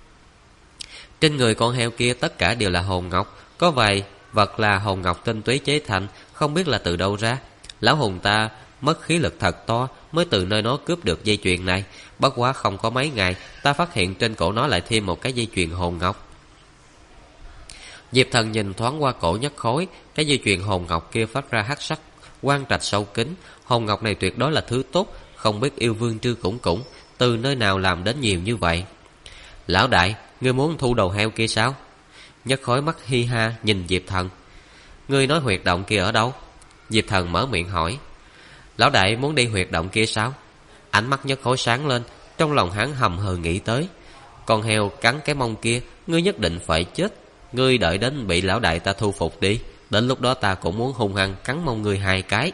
Trên người con heo kia tất cả đều là hồn ngọc, có vài vật là hồn ngọc tinh túy chế thành, không biết là từ đâu ra. Lão hùng ta mất khí lực thật to mới từ nơi nó cướp được dây chuyền này. Bất quá không có mấy ngày, ta phát hiện trên cổ nó lại thêm một cái dây chuyền hồn ngọc. Diệp Thần nhìn thoáng qua cổ Nhất Khối, cái dây chuyền hồn ngọc kia phát ra hắc sắc quang trạch sâu kín. Hồn ngọc này tuyệt đối là thứ tốt, không biết yêu vương Trư Củng Củng từ nơi nào làm đến nhiều như vậy. Lão đại, ngươi muốn thu đầu heo kia sao? Nhất Khối mắt hi ha nhìn Diệp Thần. Ngươi nói huyệt động kia ở đâu? Diệp Thần mở miệng hỏi. Lão đại muốn đi huyệt động kia sao? Ánh mắt Nhất Khối sáng lên, trong lòng hắn hầm hừ nghĩ tới. Con heo cắn cái mông kia, ngươi nhất định phải chết. Ngươi đợi đến bị lão đại ta thu phục đi, đến lúc đó ta cũng muốn hung hăng cắn mông ngươi 2 cái.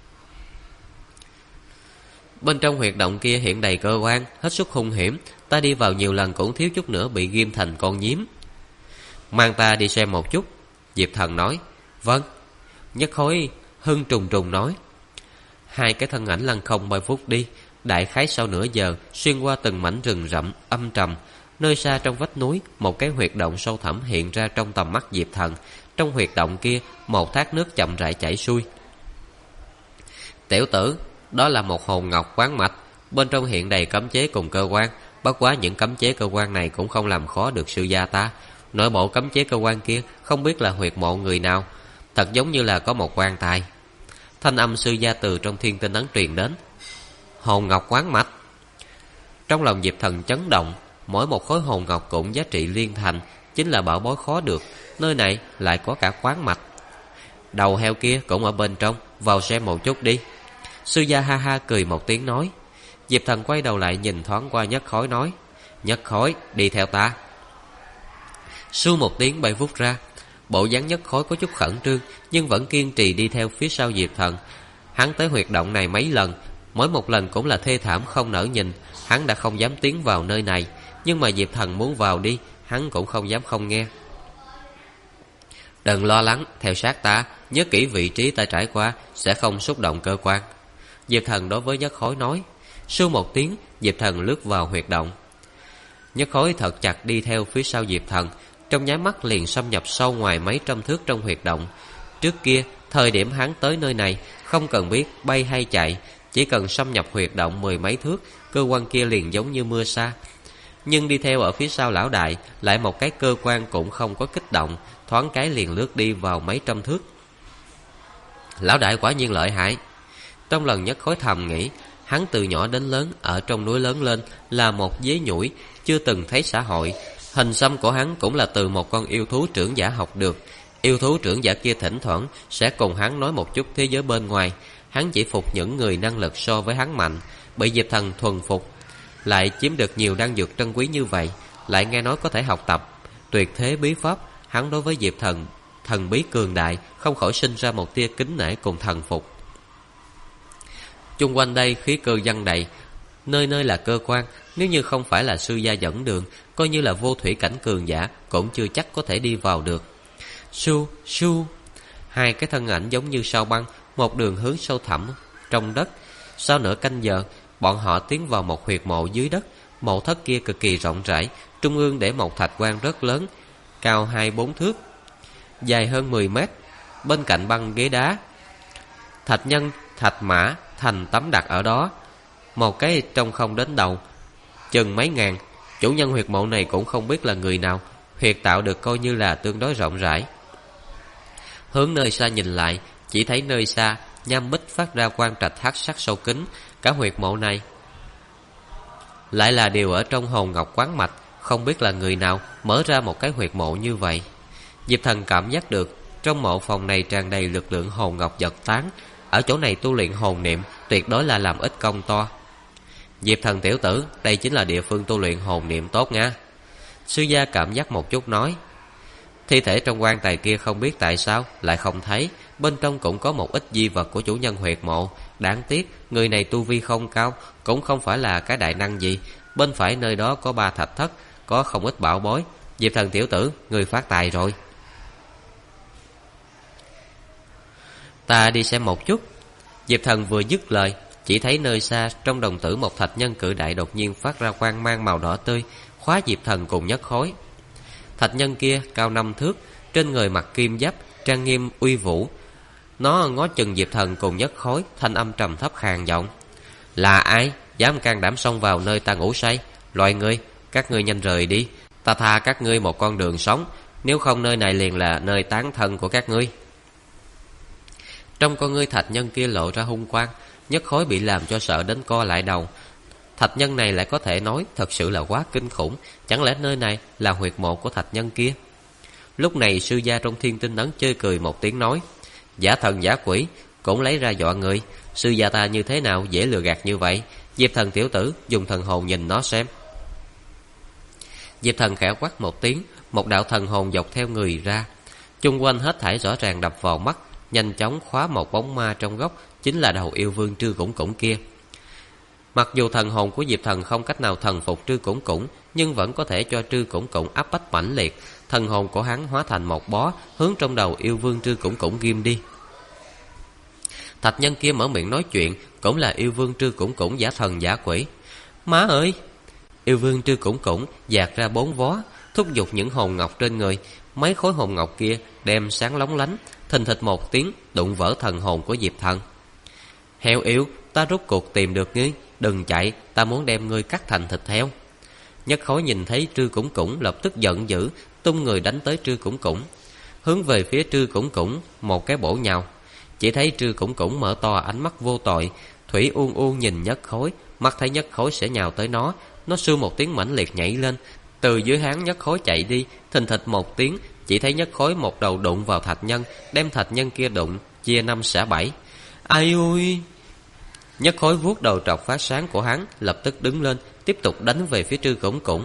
Bên trong huyệt động kia hiện đầy cơ quan, hết sức hung hiểm. Ta đi vào nhiều lần cũng thiếu chút nữa bị ghim thành con nhím. Mang ta đi xem một chút, Diệp Thần nói. Vâng. Nhất Khối hưng trùng trùng nói. 2 cái thân ảnh lăn không bay vút đi. Đại khái sau nửa giờ, xuyên qua từng mảnh rừng rậm âm trầm, nơi xa trong vách núi, một cái huyệt động sâu thẳm hiện ra trong tầm mắt Diệp Thần. Trong huyệt động kia, một thác nước chậm rãi chảy xuôi. Tiểu tử, đó là một hồn ngọc quán mạch, bên trong hiện đầy cấm chế cùng cơ quan. Bất quá những cấm chế cơ quan này cũng không làm khó được sư gia ta. Nội bộ cấm chế cơ quan kia không biết là huyệt mộ người nào, thật giống như là có một quan tài. Thanh âm sư gia từ trong thiên tinh ấn truyền đến. Hồn ngọc quán mạch. Trong lòng Diệp Thần chấn động, mỗi một khối hồn ngọc cũng giá trị liên thành, chính là bảo bối khó được. Nơi này lại có cả quán mạch. Đầu heo kia cũng ở bên trong, vào xem một chút đi. Sư gia ha ha cười một tiếng nói. Diệp Thần quay đầu lại nhìn thoáng qua Nhất Khối nói. Nhất Khối, đi theo ta. Su một tiếng bay vút ra. Bộ dáng Nhất Khối có chút khẩn trương, nhưng vẫn kiên trì đi theo phía sau Diệp Thần. Hắn tới huyệt động này mấy lần, mỗi một lần cũng là thê thảm không nỡ nhìn. Hắn đã không dám tiến vào nơi này, nhưng mà Diệp Thần muốn vào đi, hắn cũng không dám không nghe. Đừng lo lắng, theo sát ta, nhớ kỹ vị trí ta trải qua, sẽ không xúc động cơ quan. Diệp Thần đối với Nhất Khối nói. Su một tiếng, Diệp Thần lướt vào huyệt động. Nhất Khối thật chặt đi theo phía sau Diệp Thần, trong nháy mắt liền xâm nhập sâu ngoài mấy trăm thước trong huyệt động. Trước kia, thời điểm hắn tới nơi này, không cần biết bay hay chạy, chỉ cần xâm nhập huyệt động 10 mấy thước, cơ quan kia liền giống như mưa sa. Nhưng đi theo ở phía sau lão đại, lại một cái cơ quan cũng không có kích động, thoáng cái liền lướt đi vào mấy trăm thước. Lão đại quả nhiên lợi hại. Trong lần Nhất Khối thầm nghĩ, hắn từ nhỏ đến lớn ở trong núi lớn lên là một dế nhủi, chưa từng thấy xã hội. Hình xăm của hắn cũng là từ một con yêu thú trưởng giả học được. Yêu thú trưởng giả kia thỉnh thoảng sẽ cùng hắn nói một chút thế giới bên ngoài. Hắn chỉ phục những người năng lực so với hắn mạnh. Bị Diệp Thần thuần phục, lại chiếm được nhiều đan dược trân quý như vậy, lại nghe nói có thể học tập tuyệt thế bí pháp. Hắn đối với Diệp Thần thần bí cường đại không khỏi sinh ra một tia kính nể cùng thần phục. Chung quanh đây khí cơ dâng đầy, nơi nơi là cơ quan. Nếu như không phải là sư gia dẫn đường, coi như là vô thủy cảnh cường giả cũng chưa chắc có thể đi vào được. Su, su. 2 cái thân ảnh giống như sao băng, một đường hướng sâu thẳm trong đất. Sau nửa canh giờ, bọn họ tiến vào một huyệt mộ dưới đất. Mộ thất kia cực kỳ rộng rãi, trung ương để một thạch quan rất lớn, cao 2-4 thước, dài hơn 10 mét. Bên cạnh băng ghế đá, thạch nhân, thạch mã thành tấm đặt ở đó, một cái trông không đến đầu, chừng mấy ngàn. Chủ nhân huyệt mộ này cũng không biết là người nào, huyệt tạo được coi như là tương đối rộng rãi. Hướng nơi xa nhìn lại, chỉ thấy nơi xa nham bích phát ra quang trạch hắc sắc sâu kín. Cả huyệt mộ này lại là đều ở trong hồn ngọc quán mạch, không biết là người nào mở ra một cái huyệt mộ như vậy. Diệp Thần cảm giác được trong mộ phòng này tràn đầy lực lượng hồn ngọc giật tán. Ở chỗ này tu luyện hồn niệm tuyệt đối là làm ít công to. Diệp Thần tiểu tử, đây chính là địa phương tu luyện hồn niệm tốt nha. Sư gia cảm giác một chút nói. Thi thể trong quan tài kia không biết tại sao lại không thấy, bên trong cũng có một ít di vật của chủ nhân huyệt mộ. Đáng tiếc người này tu vi không cao, cũng không phải là cái đại năng gì. Bên phải nơi đó có 3 thạch thất, có không ít bảo bối. Diệp Thần tiểu tử, người phát tài rồi. Ta đi xem một chút. Diệp Thần vừa dứt lời, chỉ thấy nơi xa trong đồng tử một thạch nhân cự đại đột nhiên phát ra quang mang màu đỏ tươi, khóa Diệp Thần cùng Nhất Khối. Thạch nhân kia cao 5 thước, trên người mặc kim giáp, trang nghiêm uy vũ. Nó ngó chừng Diệp Thần cùng Nhất Khối, thanh âm trầm thấp khàn giọng: là ai dám can đảm xông vào nơi ta ngủ say? Loài ngươi, các ngươi nhanh rời đi, ta tha các ngươi một con đường sống, nếu không nơi này liền là nơi tán thân của các ngươi. Trong con ngươi thạch nhân kia lộ ra hung quang. Nhất Khối bị làm cho sợ đến co lại đầu. Thạch nhân này lại có thể nói, thật sự là quá kinh khủng. Chẳng lẽ nơi này là huyệt mộ của thạch nhân kia? Lúc này sư gia trong Thiên Tinh Ấn chơi cười một tiếng nói: giả thần giả quỷ cũng lấy ra dọa người. Sư gia ta như thế nào dễ lừa gạt như vậy? Diệp Thần tiểu tử, dùng thần hồn nhìn nó xem. Diệp Thần khẽ quát một tiếng, một đạo thần hồn dọc theo người ra. Chung quanh hết thảy rõ ràng đập vào mắt, nhanh chóng khóa một bóng ma trong góc, chính là đầu yêu vương Trư Củng Củng kia. Mặc dù thần hồn của Diệp Thần không cách nào thần phục Trư Củng Củng, nhưng vẫn có thể cho Trư Củng Củng áp bách mãnh liệt. Thần hồn của hắn hóa thành một bó, hướng trong đầu yêu vương Trư Củng Củng ghim đi. Thạch nhân kia mở miệng nói chuyện, cũng là yêu vương Trư Củng Củng giả thần giả quỷ. Má ơi! Yêu vương Trư Củng Củng dạt ra 4 vó, thúc giục những hồn ngọc trên người. Mấy khối hồn ngọc kia đem sáng lóng lánh, thình thịch một tiếng đụng vỡ thần hồn của Diệp Thần. Heo yêu, ta rốt cuộc tìm được ngươi, đừng chạy, ta muốn đem ngươi cắt thành thịt heo. Nhất Khối nhìn thấy Trư Củng Củng lập tức giận dữ, tung người đánh tới Trư Củng Củng, hướng về phía Trư Củng Củng một cái bổ nhào. Chỉ thấy Trư Củng Củng mở to ánh mắt vô tội, thủy uôn uôn nhìn Nhất Khối, mắt thấy Nhất Khối sẽ nhào tới nó sưu một tiếng mãnh liệt nhảy lên, từ dưới háng Nhất Khối chạy đi. Thình thịch một tiếng, chỉ thấy Nhất Khối một đầu đụng vào thạch nhân, đem thạch nhân kia đụng chia 5 xẻ 7. Ai ui! Nhất Khối vuốt đầu trọc phát sáng của hắn, lập tức đứng lên, tiếp tục đánh về phía Trư Củng Củng.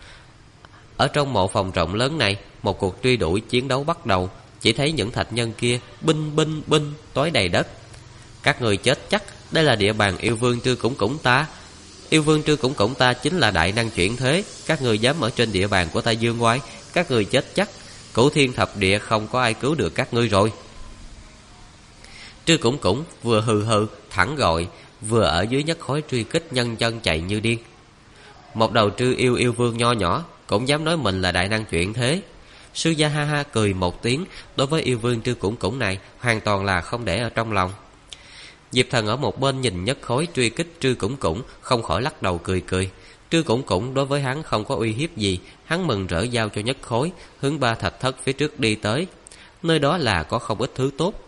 Ở trong mộ phòng rộng lớn này, một cuộc truy đuổi chiến đấu bắt đầu. Chỉ thấy những thạch nhân kia binh binh binh tối đầy đất. Các người chết chắc, đây là địa bàn yêu vương Trư Củng Củng ta. Yêu vương Trư Củng Củng ta chính là đại năng chuyển thế. Các người dám ở trên địa bàn của ta dương oai, các người chết chắc. Cửu thiên thập địa không có ai cứu được các ngươi rồi. Trư Củng Củng vừa hừ hừ thẳng gọi, vừa ở dưới Nhất Khối truy kích, nhân chân chạy như điên. Một đầu Trư yêu vương nho nhỏ cũng dám nói mình là đại năng chuyển thế. Sư gia ha ha cười một tiếng, đối với yêu vương Trư Củng Củng này hoàn toàn là không để ở trong lòng. Diệp Thần ở một bên nhìn Nhất Khối truy kích Trư Củng Củng, không khỏi lắc đầu cười cười. Trư Củng Củng đối với hắn không có uy hiếp gì, hắn mừng rỡ giao cho Nhất Khối, hướng 3 thạch thất phía trước đi tới. Nơi đó là có không ít thứ tốt.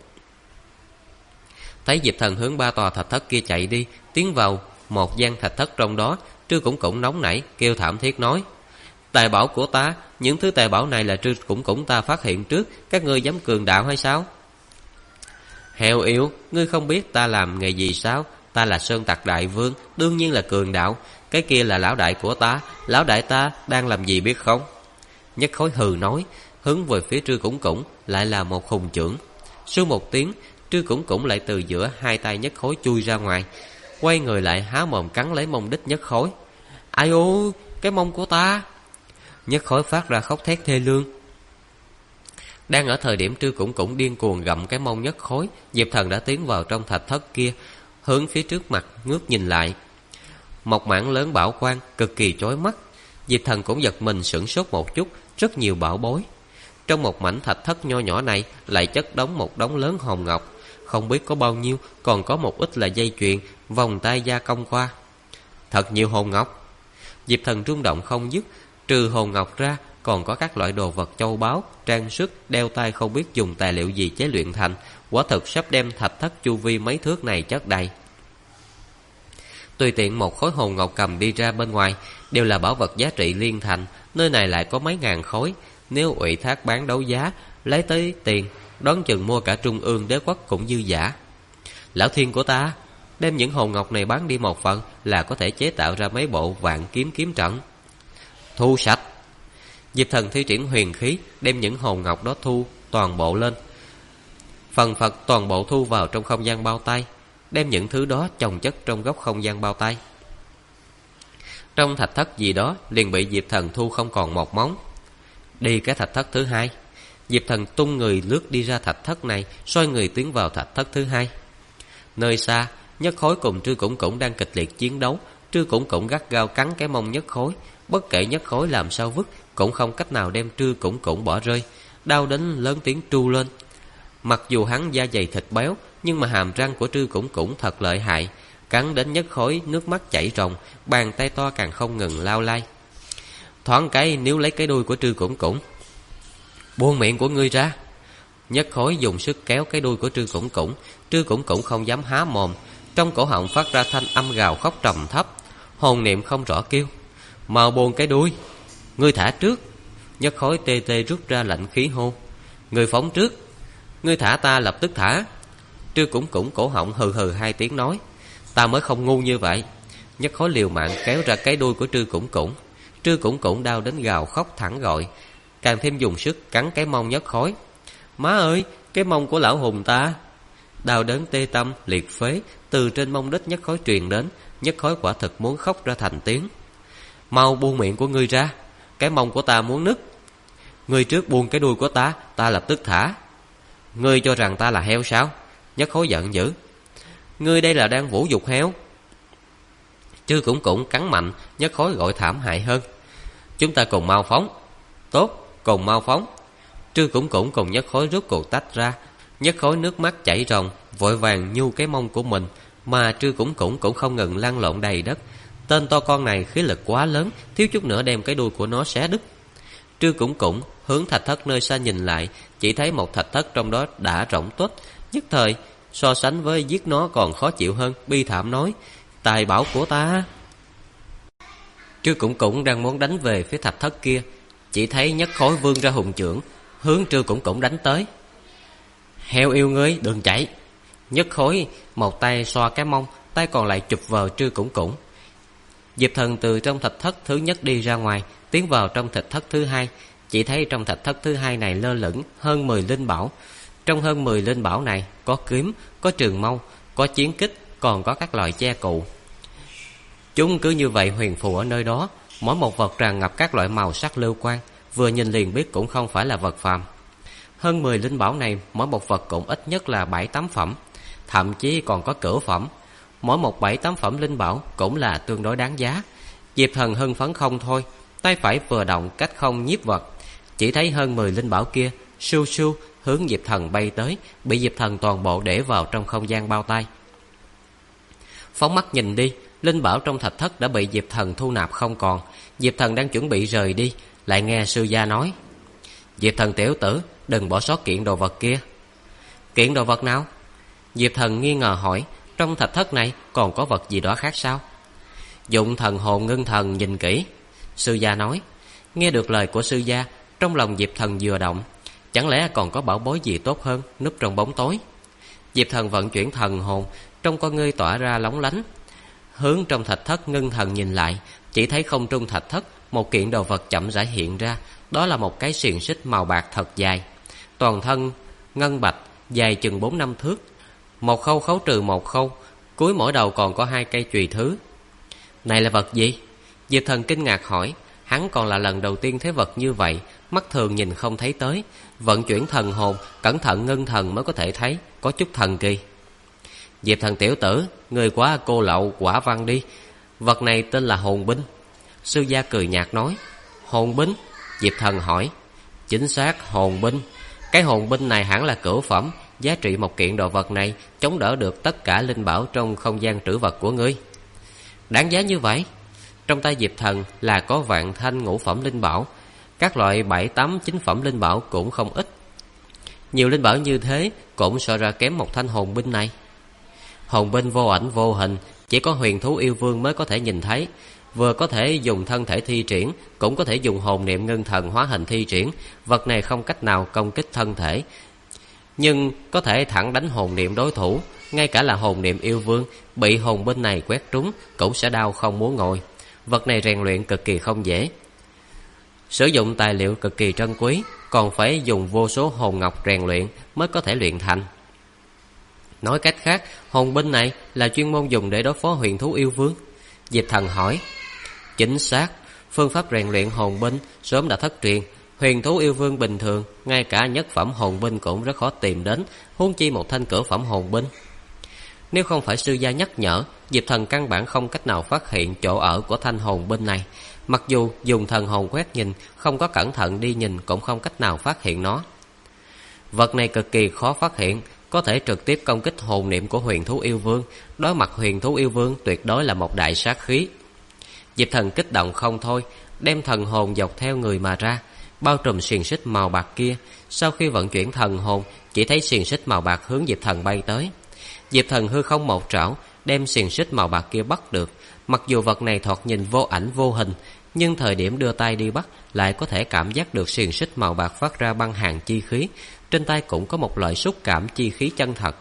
Thấy Diệp Thần hướng 3 tòa thạch thất kia chạy đi, tiến vào một gian thạch thất trong đó, Trư Củng Củng nóng nảy kêu thảm thiết nói: tài bảo của ta, những thứ tài bảo này là Trư Củng Củng ta phát hiện trước, các ngươi dám cường đạo hay sao? Heo yêu, ngươi không biết ta làm nghề gì sao? Ta là Sơn Tặc Đại Vương, đương nhiên là cường đạo. Cái kia là lão đại của ta, lão đại ta đang làm gì biết không? Nhất Khối hừ nói, hướng về phía Trư Củng Củng lại là một hùng chưởng. Sư một tiếng, Trư Củng Củng lại từ giữa hai tay Nhất Khối chui ra ngoài, quay người lại há mồm cắn lấy mông đích Nhất Khối. Ai ô, cái mông của ta! Nhất Khối phát ra khóc thét thê lương. Đang ở thời điểm Trư Củng Củng điên cuồng gặm cái mông Nhất Khối, Diệp Thần đã tiến vào trong thạch thất kia, hướng phía trước mặt ngước nhìn lại. Một mảng lớn bảo quang cực kỳ chói mắt. Diệp Thần cũng giật mình sửng sốt một chút, rất nhiều bảo bối. Trong một mảnh thạch thất nho nhỏ này lại chất đống một đống lớn hòn ngọc, không biết có bao nhiêu, còn có một ít là dây chuyền, vòng tay gia công qua. Thật nhiều hòn ngọc. Diệp Thần rung động không dứt. Trừ hòn ngọc ra, còn có các loại đồ vật châu báu, trang sức, đeo tay không biết dùng tài liệu gì chế luyện thành. Quả thực sắp đem thạch thất chu vi mấy thước này chất đầy. Tùy tiện một khối hòn ngọc cầm đi ra bên ngoài đều là bảo vật giá trị liên thành. Nơi này lại có mấy ngàn khối, nếu ủy thác bán đấu giá lấy tới tiền, đoán chừng mua cả Trung ương đế quốc cũng dư giả. Lão thiên của ta, đem những hòn ngọc này bán đi một phần là có thể chế tạo ra mấy bộ vạn kiếm kiếm trận. Thu sạch. Diệp Thần thi triển huyền khí, đem những hòn ngọc đó thu toàn bộ lên, phần phật toàn bộ thu vào trong không gian bao tay, đem những thứ đó chồng chất trong góc không gian bao tay. Trong thạch thất gì đó liền bị Diệp Thần thu không còn một móng. Đi cái thạch thất thứ hai. Diệp Thần tung người lướt đi ra thạch thất này, xoay người tiến vào thạch thất thứ hai. Nơi xa, Nhất Khối cùng Trư Củng Củng đang kịch liệt chiến đấu. Trư Củng Củng gắt gao cắn cái mông Nhất Khối, bất kể Nhất Khối làm sao vứt, cũng không cách nào đem Trư Củng Củng bỏ rơi, đau đến lớn tiếng tru lên. Mặc dù hắn da dày thịt béo, nhưng mà hàm răng của Trư Củng Củng thật lợi hại, cắn đến Nhất Khối nước mắt chảy ròng, bàn tay to càng không ngừng lao lai. Thoáng cái níu lấy cái đuôi của Trư Củng Củng. Buông miệng của ngươi ra. Nhất Khối dùng sức kéo cái đuôi của Trư Củng Củng. Trư Củng Củng không dám há mồm, trong cổ họng phát ra thanh âm gào khóc trầm thấp. Hồn niệm không rõ kêu: mau buông cái đuôi, ngươi thả trước. Nhất Khối tê tê rút ra lạnh khí hô: ngươi phóng trước, ngươi thả ta lập tức thả. Trư Củng Củng cổ họng hừ hừ hai tiếng nói: ta mới không ngu như vậy. Nhất Khối liều mạng kéo ra cái đuôi của Trư Củng Củng. Trư Củng Củng đau đến gào khóc thẳng gọi, càng thêm dùng sức cắn cái mông Nhất Khối. Má ơi, cái mông của lão Hùng ta! Đau đớn tê tâm liệt phế từ trên mông đít Nhất Khối truyền đến. Nhất Khối quả thực muốn khóc ra thành tiếng. Mau buông miệng của ngươi ra, cái mông của ta muốn nứt. Ngươi trước buông cái đuôi của ta, ta lập tức thả. Ngươi cho rằng ta là heo sao? Nhất Khối giận dữ. Ngươi đây là đang vũ dục heo. Trư Củng Củng cắn mạnh. Nhất Khối gọi thảm hại hơn: chúng ta cùng mau phóng. Tốt, cùng mau phóng. Trư Củng Củng cùng Nhất Khối rút cuộc tách ra. Nhất Khối nước mắt chảy ròng, vội vàng nhu cái mông của mình, mà Trư Củng Củng cũng không ngừng lăn lộn đầy đất. Tên to con này khí lực quá lớn, thiếu chút nữa đem cái đuôi của nó xé đứt. Trư Củng Củng hướng thạch thất nơi xa nhìn lại, chỉ thấy một thạch thất trong đó đã rỗng tuếch. Nhất thời so sánh với giết nó còn khó chịu hơn, bi thảm nói: tài bảo của ta! Trư Củng Củng đang muốn đánh về phía thạch thất kia, chỉ thấy Nhất Khối vươn ra hùng chưởng hướng Trư Củng Củng đánh tới. Heo yêu ngươi, đừng chạy! Nhất Khối một tay xoa cái mông, tay còn lại chụp vào Trư Củng Củng. Diệp Thần từ trong thạch thất thứ nhất đi ra ngoài, tiến vào trong thạch thất thứ hai. Chỉ thấy trong thạch thất thứ hai này lơ lửng hơn 10 linh bảo. Trong hơn 10 linh bảo này có kiếm, có trường mâu, có chiến kích, còn có các loại che cụ. Chúng cứ như vậy huyền phù ở nơi đó, mỗi một vật tràn ngập các loại màu sắc lưu quang, vừa nhìn liền biết cũng không phải là vật phàm. Hơn 10 linh bảo này, mỗi một vật cũng ít nhất là 7-8 phẩm, thậm chí còn có cửu phẩm. Mỗi một 7-8 phẩm linh bảo cũng là tương đối đáng giá. Diệp Thần hưng phấn không thôi, tay phải vừa động cách không nhiếp vật, chỉ thấy hơn 10 linh bảo kia sưu sưu hướng Diệp Thần bay tới, bị Diệp Thần toàn bộ để vào trong không gian bao tay. Phóng mắt nhìn đi, linh bảo trong thạch thất đã bị Diệp Thần thu nạp không còn. Diệp Thần đang chuẩn bị rời đi, lại nghe sư gia nói: Diệp Thần tiểu tử, đừng bỏ sót kiện đồ vật kia. Kiện đồ vật nào? Diệp Thần nghi ngờ hỏi: trong thạch thất này còn có vật gì đó khác sao? Dụng thần hồn ngưng thần nhìn kỹ, sư gia nói. Nghe được lời của sư gia, trong lòng Diệp Thần vừa động, chẳng lẽ còn có bảo bối gì tốt hơn núp trong bóng tối? Diệp Thần vận chuyển thần hồn, trong con ngươi tỏa ra lóng lánh, hướng trong thạch thất ngưng thần nhìn lại, chỉ thấy không trung thạch thất một kiện đồ vật chậm rãi hiện ra. Đó là một cái xiềng xích màu bạc thật dài, toàn thân ngân bạch, dài chừng 4-5 thước, một khâu khấu trừ một khâu, cuối mỗi đầu còn có 2 cây chùy thứ. Này là vật gì? Diệp Thần kinh ngạc hỏi. Hắn còn là lần đầu tiên thấy vật như vậy, mắt thường nhìn không thấy tới, vận chuyển thần hồn, cẩn thận ngưng thần mới có thể thấy, có chút thần kỳ. Diệp Thần tiểu tử, người quá cô lậu quả văn đi. Vật này tên là hồn binh. Sư gia cười nhạt nói. Hồn binh? Diệp Thần hỏi. Chính xác, hồn binh. Cái hồn binh này hẳn là cửu phẩm, giá trị một kiện đồ vật này chống đỡ được tất cả linh bảo trong không gian trữ vật của ngươi. Đáng giá như vậy? Trong tay Diệp Thần là có vạn thanh ngũ phẩm linh bảo, các loại 7-8-9 phẩm linh bảo cũng không ít. Nhiều linh bảo như thế cũng so ra kém một thanh hồn binh này. Hồn binh vô ảnh vô hình, chỉ có huyền thú yêu vương mới có thể nhìn thấy, vừa có thể dùng thân thể thi triển, cũng có thể dùng hồn niệm ngưng thần hóa hình thi triển. Vật này không cách nào công kích thân thể, nhưng có thể thẳng đánh hồn niệm đối thủ. Ngay cả là hồn niệm yêu vương bị hồn binh này quét trúng cũng sẽ đau không muốn ngồi. Vật này rèn luyện cực kỳ không dễ, sử dụng tài liệu cực kỳ trân quý, còn phải dùng vô số hồn ngọc rèn luyện mới có thể luyện thành. Nói cách khác, hồn binh này là chuyên môn dùng để đối phó huyền thú yêu vương? Diệp Thần hỏi. Chính xác, phương pháp rèn luyện hồn binh sớm đã thất truyền. Huyền thú yêu vương bình thường, ngay cả nhất phẩm hồn binh cũng rất khó tìm đến, huống chi một thanh cửu phẩm hồn binh. Nếu không phải sư gia nhắc nhở, Diệp Thần căn bản không cách nào phát hiện chỗ ở của thanh hồn binh này. Mặc dù dùng thần hồn quét nhìn, không có cẩn thận đi nhìn cũng không cách nào phát hiện nó. Vật này cực kỳ khó phát hiện, có thể trực tiếp công kích hồn niệm của huyền thú yêu vương. Đối mặt huyền thú yêu vương tuyệt đối là một đại sát khí. Diệp Thần kích động không thôi, đem thần hồn dọc theo người mà ra, bao trùm xiềng xích màu bạc kia. Sau khi vận chuyển thần hồn, chỉ thấy xiềng xích màu bạc hướng Diệp Thần bay tới. Diệp Thần hư không một trảo, đem xiềng xích màu bạc kia bắt được. Mặc dù vật này thoạt nhìn vô ảnh vô hình, nhưng thời điểm đưa tay đi bắt lại có thể cảm giác được xiềng xích màu bạc phát ra băng hàn chi khí. Trên tay cũng có một loại xúc cảm chi khí chân thật.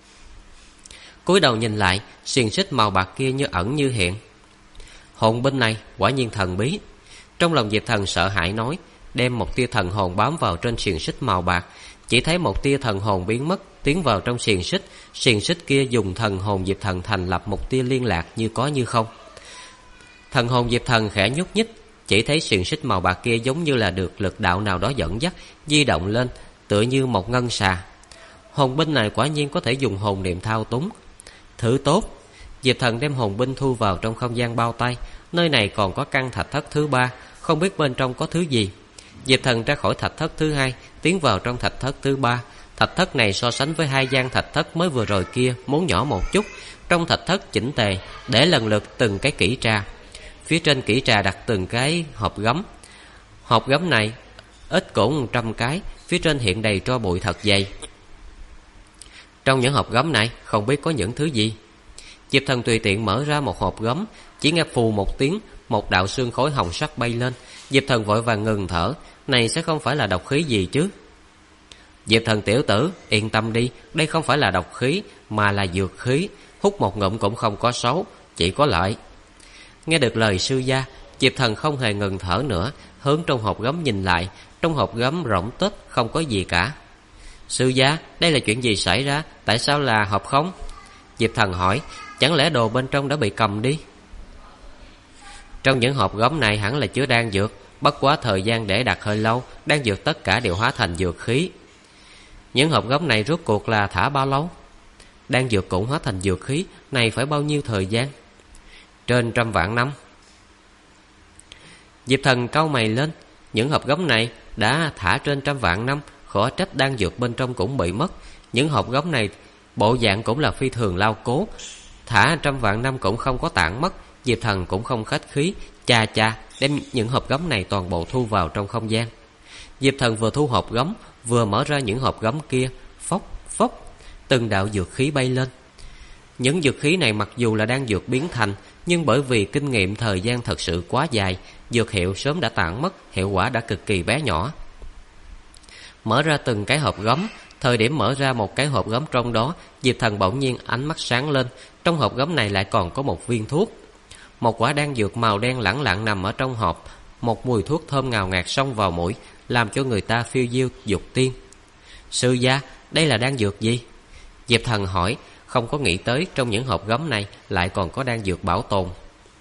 Cúi đầu nhìn lại, xiềng xích màu bạc kia như ẩn như hiện. Hồn binh này quả nhiên thần bí. Trong lòng Diệp Thần sợ hãi nói, đem một tia thần hồn bám vào trên xiềng xích màu bạc. Chỉ thấy một tia thần hồn biến mất, tiến vào trong xiềng xích kia dùng thần hồn Diệp Thần thành lập một tia liên lạc như có như không. Thần hồn Diệp Thần khẽ nhúc nhích, chỉ thấy xiềng xích màu bạc kia giống như là được lực đạo nào đó dẫn dắt, di động lên, tựa như một ngân xà. Hồn binh này quả nhiên có thể dùng hồn niệm thao túng. Thử tốt. Diệp Thần đem hồn binh thu vào trong không gian bao tay. Nơi này còn có căn thạch thất thứ 3, không biết bên trong có thứ gì. Diệp Thần ra khỏi thạch thất thứ 2, tiến vào trong thạch thất thứ 3. Thạch thất này so sánh với 2 gian thạch thất mới vừa rồi kia muốn nhỏ một chút. Trong thạch thất chỉnh tề, để lần lượt từng cái kỹ trà. Phía trên kỹ trà đặt từng cái hộp gấm. Hộp gấm này ít cũng 100 cái, phía trên hiện đầy tro bụi thật dày. Trong những hộp gấm này không biết có những thứ gì. Diệp Thần tùy tiện mở ra một hộp gấm, chỉ nghe phù một tiếng, một đạo xương khối hồng sắc bay lên. Diệp Thần vội vàng ngừng thở, này sẽ không phải là độc khí gì chứ? Diệp Thần tiểu tử, yên tâm đi, đây không phải là độc khí mà là dược khí, hút một ngụm cũng không có xấu, chỉ có lợi. Nghe được lời sư gia, Diệp Thần không hề ngừng thở nữa, hướng trong hộp gấm nhìn lại. Trong hộp gấm rỗng tuếch, không có gì cả. Sư gia, đây là chuyện gì xảy ra? Tại sao là hộp không? Diệp Thần hỏi, chẳng lẽ đồ bên trong đã bị cầm đi? Trong những hộp gấm này hẳn là chứa đan dược, bất quá thời gian để đặt hơi lâu, đan dược tất cả đều hóa thành dược khí. Những hộp gấm này rốt cuộc là thả bao lâu? Đan dược cũng hóa thành dược khí, này phải bao nhiêu thời gian? Trên 100 vạn năm. Diệp Thần cau mày lên, những hộp gấm này đã thả trên 100 vạn năm, khó trách đan dược bên trong cũng bị mất. Những hộp gấm này bộ dạng cũng là phi thường lao cố, thả 100 vạn năm cũng không có tản mất. Diệp Thần cũng không khách khí, cha đem những hộp gấm này toàn bộ thu vào trong không gian. Diệp Thần vừa thu hộp gấm, vừa mở ra những hộp gấm kia, phốc phốc, từng đạo dược khí bay lên. Những dược khí này mặc dù là đang dược biến thành, nhưng bởi vì kinh nghiệm thời gian thật sự quá dài, dược hiệu sớm đã tản mất, hiệu quả đã cực kỳ bé nhỏ. Mở ra từng cái hộp gấm, thời điểm mở ra một cái hộp gấm trong đó, Diệp Thần bỗng nhiên ánh mắt sáng lên. Trong hộp gấm này lại còn có một viên thuốc. Một quả đan dược màu đen lẳng lặng nằm ở trong hộp, một mùi thuốc thơm ngào ngạt xông vào mũi, làm cho người ta phiêu diêu dục tiên. Sư gia, đây là đan dược gì? Diệp Thần hỏi, không có nghĩ tới trong những hộp gấm này lại còn có đan dược bảo tồn.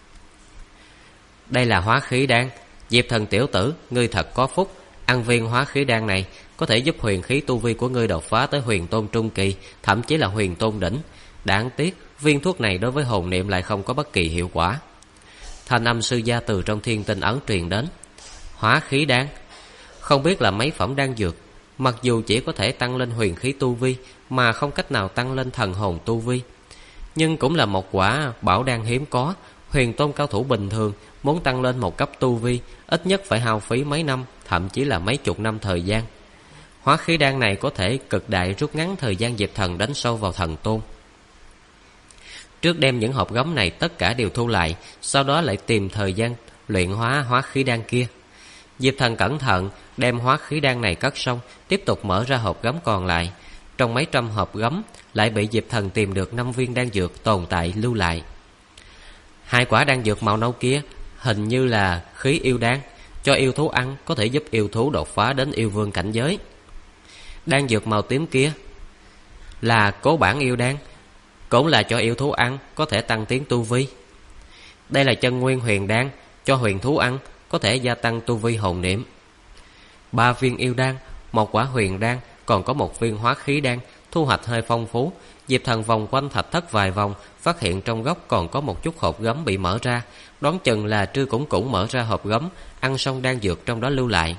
Đây là hóa khí đan. Diệp Thần tiểu tử, ngươi thật có phúc. Ăn viên hóa khí đan này có thể giúp huyền khí tu vi của ngươi đột phá tới huyền tôn trung kỳ, thậm chí là huyền tôn đỉnh. Đáng tiếc, viên thuốc này đối với hồn niệm lại không có bất kỳ hiệu quả. Thanh âm sư gia từ trong thiên tinh ấn truyền đến. Hóa khí đan, không biết là mấy phẩm đan dược, mặc dù chỉ có thể tăng lên huyền khí tu vi mà không cách nào tăng lên thần hồn tu vi, nhưng cũng là một quả bảo đan hiếm có. Huyền tôn cao thủ bình thường muốn tăng lên một cấp tu vi, ít nhất phải hao phí mấy năm, thậm chí là mấy chục năm thời gian. Hóa khí đan này có thể cực đại rút ngắn thời gian Diệp Thần đánh sâu vào thần tôn. Trước đem những hộp gấm này tất cả đều thu lại, sau đó lại tìm thời gian luyện hóa khí đan kia. Diệp Thần cẩn thận đem hóa khí đan này cất xong, tiếp tục mở ra hộp gấm còn lại. Trong mấy trăm hộp gấm lại bị Diệp Thần tìm được 5 viên đan dược tồn tại lưu lại. 2 quả đan dược màu nâu kia hình như là khí yêu đan, cho yêu thú ăn có thể giúp yêu thú đột phá đến yêu vương cảnh giới. Đan dược màu tím kia là cố bản yêu đan, cũng là cho yêu thú ăn có thể tăng tiến tu vi. Đây là chân nguyên huyền đan, cho huyền thú ăn có thể gia tăng tu vi hồn niệm. 3 viên yêu đan, 1 quả huyền đan, còn có 1 viên hóa khí đan, thu hoạch hơi phong phú. Diệp Thần vòng quanh thạch thất vài vòng, phát hiện trong góc còn có một chút hộp gấm bị mở ra, đoán chừng là Trư Củng Củng mở ra hộp gấm, ăn xong đan dược trong đó lưu lại.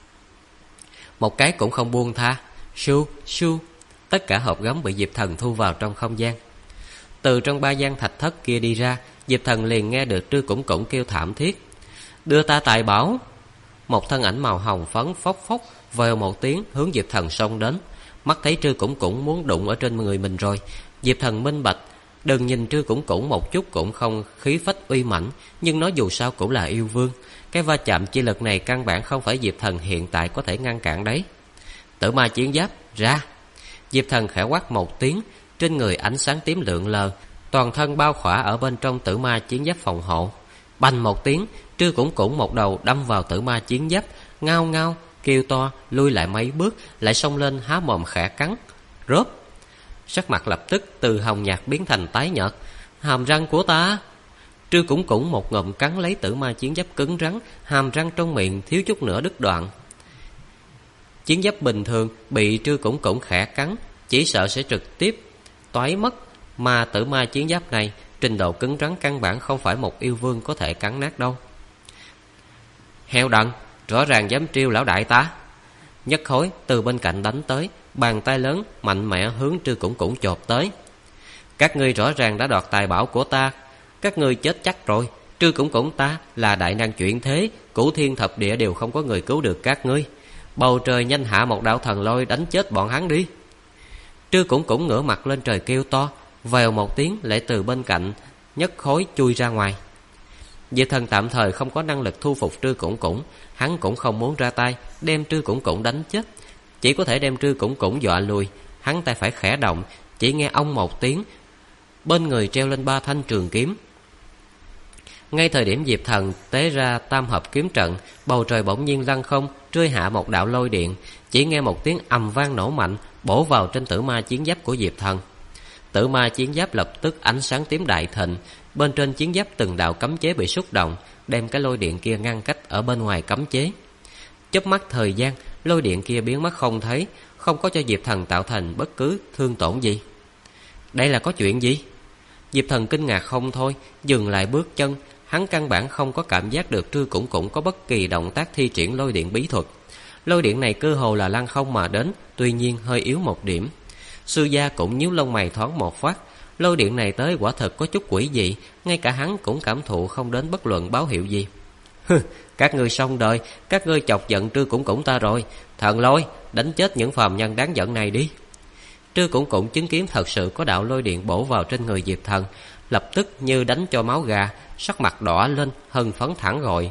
Một cái cũng không buông tha. Su su, tất cả hộp gấm bị Diệp Thần thu vào trong không gian. Từ trong ba gian thạch thất kia đi ra, Diệp Thần liền nghe được Trư Củng Củng kêu thảm thiết: "Đưa ta tài bảo!" Một thân ảnh màu hồng phấn phốc phốc vèo một tiếng hướng Diệp Thần xông đến. Mắt thấy Trư Củng Củng muốn đụng ở trên người mình rồi, Diệp Thần minh bạch, đừng nhìn Trư Củng Củng một chút cũng không khí phách uy mãnh, nhưng nó dù sao cũng là yêu vương, cái va chạm chi lực này căn bản không phải Diệp Thần hiện tại có thể ngăn cản đấy. Tử ma chiến giáp ra! Diệp Thần khẽ quát một tiếng, trên người ánh sáng tím lượn lờ, toàn thân bao khỏa ở bên trong tử ma chiến giáp phòng hộ. Bành một tiếng, Trư Củng Củng một đầu đâm vào tử ma chiến giáp, ngao ngao kêu to, lui lại mấy bước, lại xông lên há mồm khẽ cắn. Rớp! Sắc mặt lập tức từ hồng nhạt biến thành tái nhợt. Hàm răng của ta! Trư Củng Củng một ngụm cắn lấy tử ma chiến giáp cứng rắn, hàm răng trong miệng thiếu chút nữa đứt đoạn. Chiến giáp bình thường bị Trư Củng Củng khẽ cắn, chỉ sợ sẽ trực tiếp toái mất, mà tử ma chiến giáp này trình độ cứng rắn căn bản không phải một yêu vương có thể cắn nát đâu. Heo đần, rõ ràng dám trêu lão đại ta! Nhất Khối từ bên cạnh đánh tới, bàn tay lớn mạnh mẽ hướng Trư Củng Củng chộp tới. Các ngươi rõ ràng đã đoạt tài bảo của ta, các ngươi chết chắc rồi. Trư Củng Củng ta là đại năng chuyển thế, cửu thiên thập địa đều không có người cứu được các ngươi. Bầu trời nhanh hạ một đạo thần lôi đánh chết bọn hắn đi! Trư Củng Củng ngửa mặt lên trời kêu to, vèo một tiếng lại từ bên cạnh Nhất Khối chui ra ngoài. Diệp Thần tạm thời không có năng lực thu phục Trư Củng Củng, hắn cũng không muốn ra tay đem Trư Củng Củng đánh chết, chỉ có thể đem Trư Củng Củng dọa lùi. Hắn tay phải khẽ động, chỉ nghe ông một tiếng, bên người treo lên 3 thanh trường kiếm. Ngay thời điểm Diệp Thần tế ra tam hợp kiếm trận, bầu trời bỗng nhiên lăng không rơi hạ một đạo lôi điện, chỉ nghe một tiếng ầm vang nổ mạnh bổ vào trên tử ma chiến giáp của Diệp Thần. Tử ma chiến giáp lập tức ánh sáng tím đại thịnh, bên trên chiến giáp từng đạo cấm chế bị xúc động, đem cái lôi điện kia ngăn cách ở bên ngoài cấm chế. Chớp mắt thời gian, lôi điện kia biến mất không thấy, không có cho Diệp Thần tạo thành bất cứ thương tổn gì. Đây là có chuyện gì? Diệp Thần kinh ngạc không thôi, dừng lại bước chân. Hắn căn bản không có cảm giác được Trư Củng Củng có bất kỳ động tác thi triển lôi điện bí thuật. Lôi điện này cơ hồ là lăng không mà đến, tuy nhiên hơi yếu một điểm. Sư gia cũng nhíu lông mày thoáng một phát. Lôi điện này tới quả thật có chút quỷ dị, ngay cả hắn cũng cảm thụ không đến bất luận báo hiệu gì. Các ngươi xong đời, các ngươi chọc giận Trư Củng Củng ta rồi. Thần lôi, đánh chết những phàm nhân đáng giận này đi! Trư Củng Củng chứng kiến thật sự có đạo lôi điện bổ vào trên người Diệp Thần, lập tức như đánh cho máu gà, sắc mặt đỏ lên, hân phấn thẳng gọi.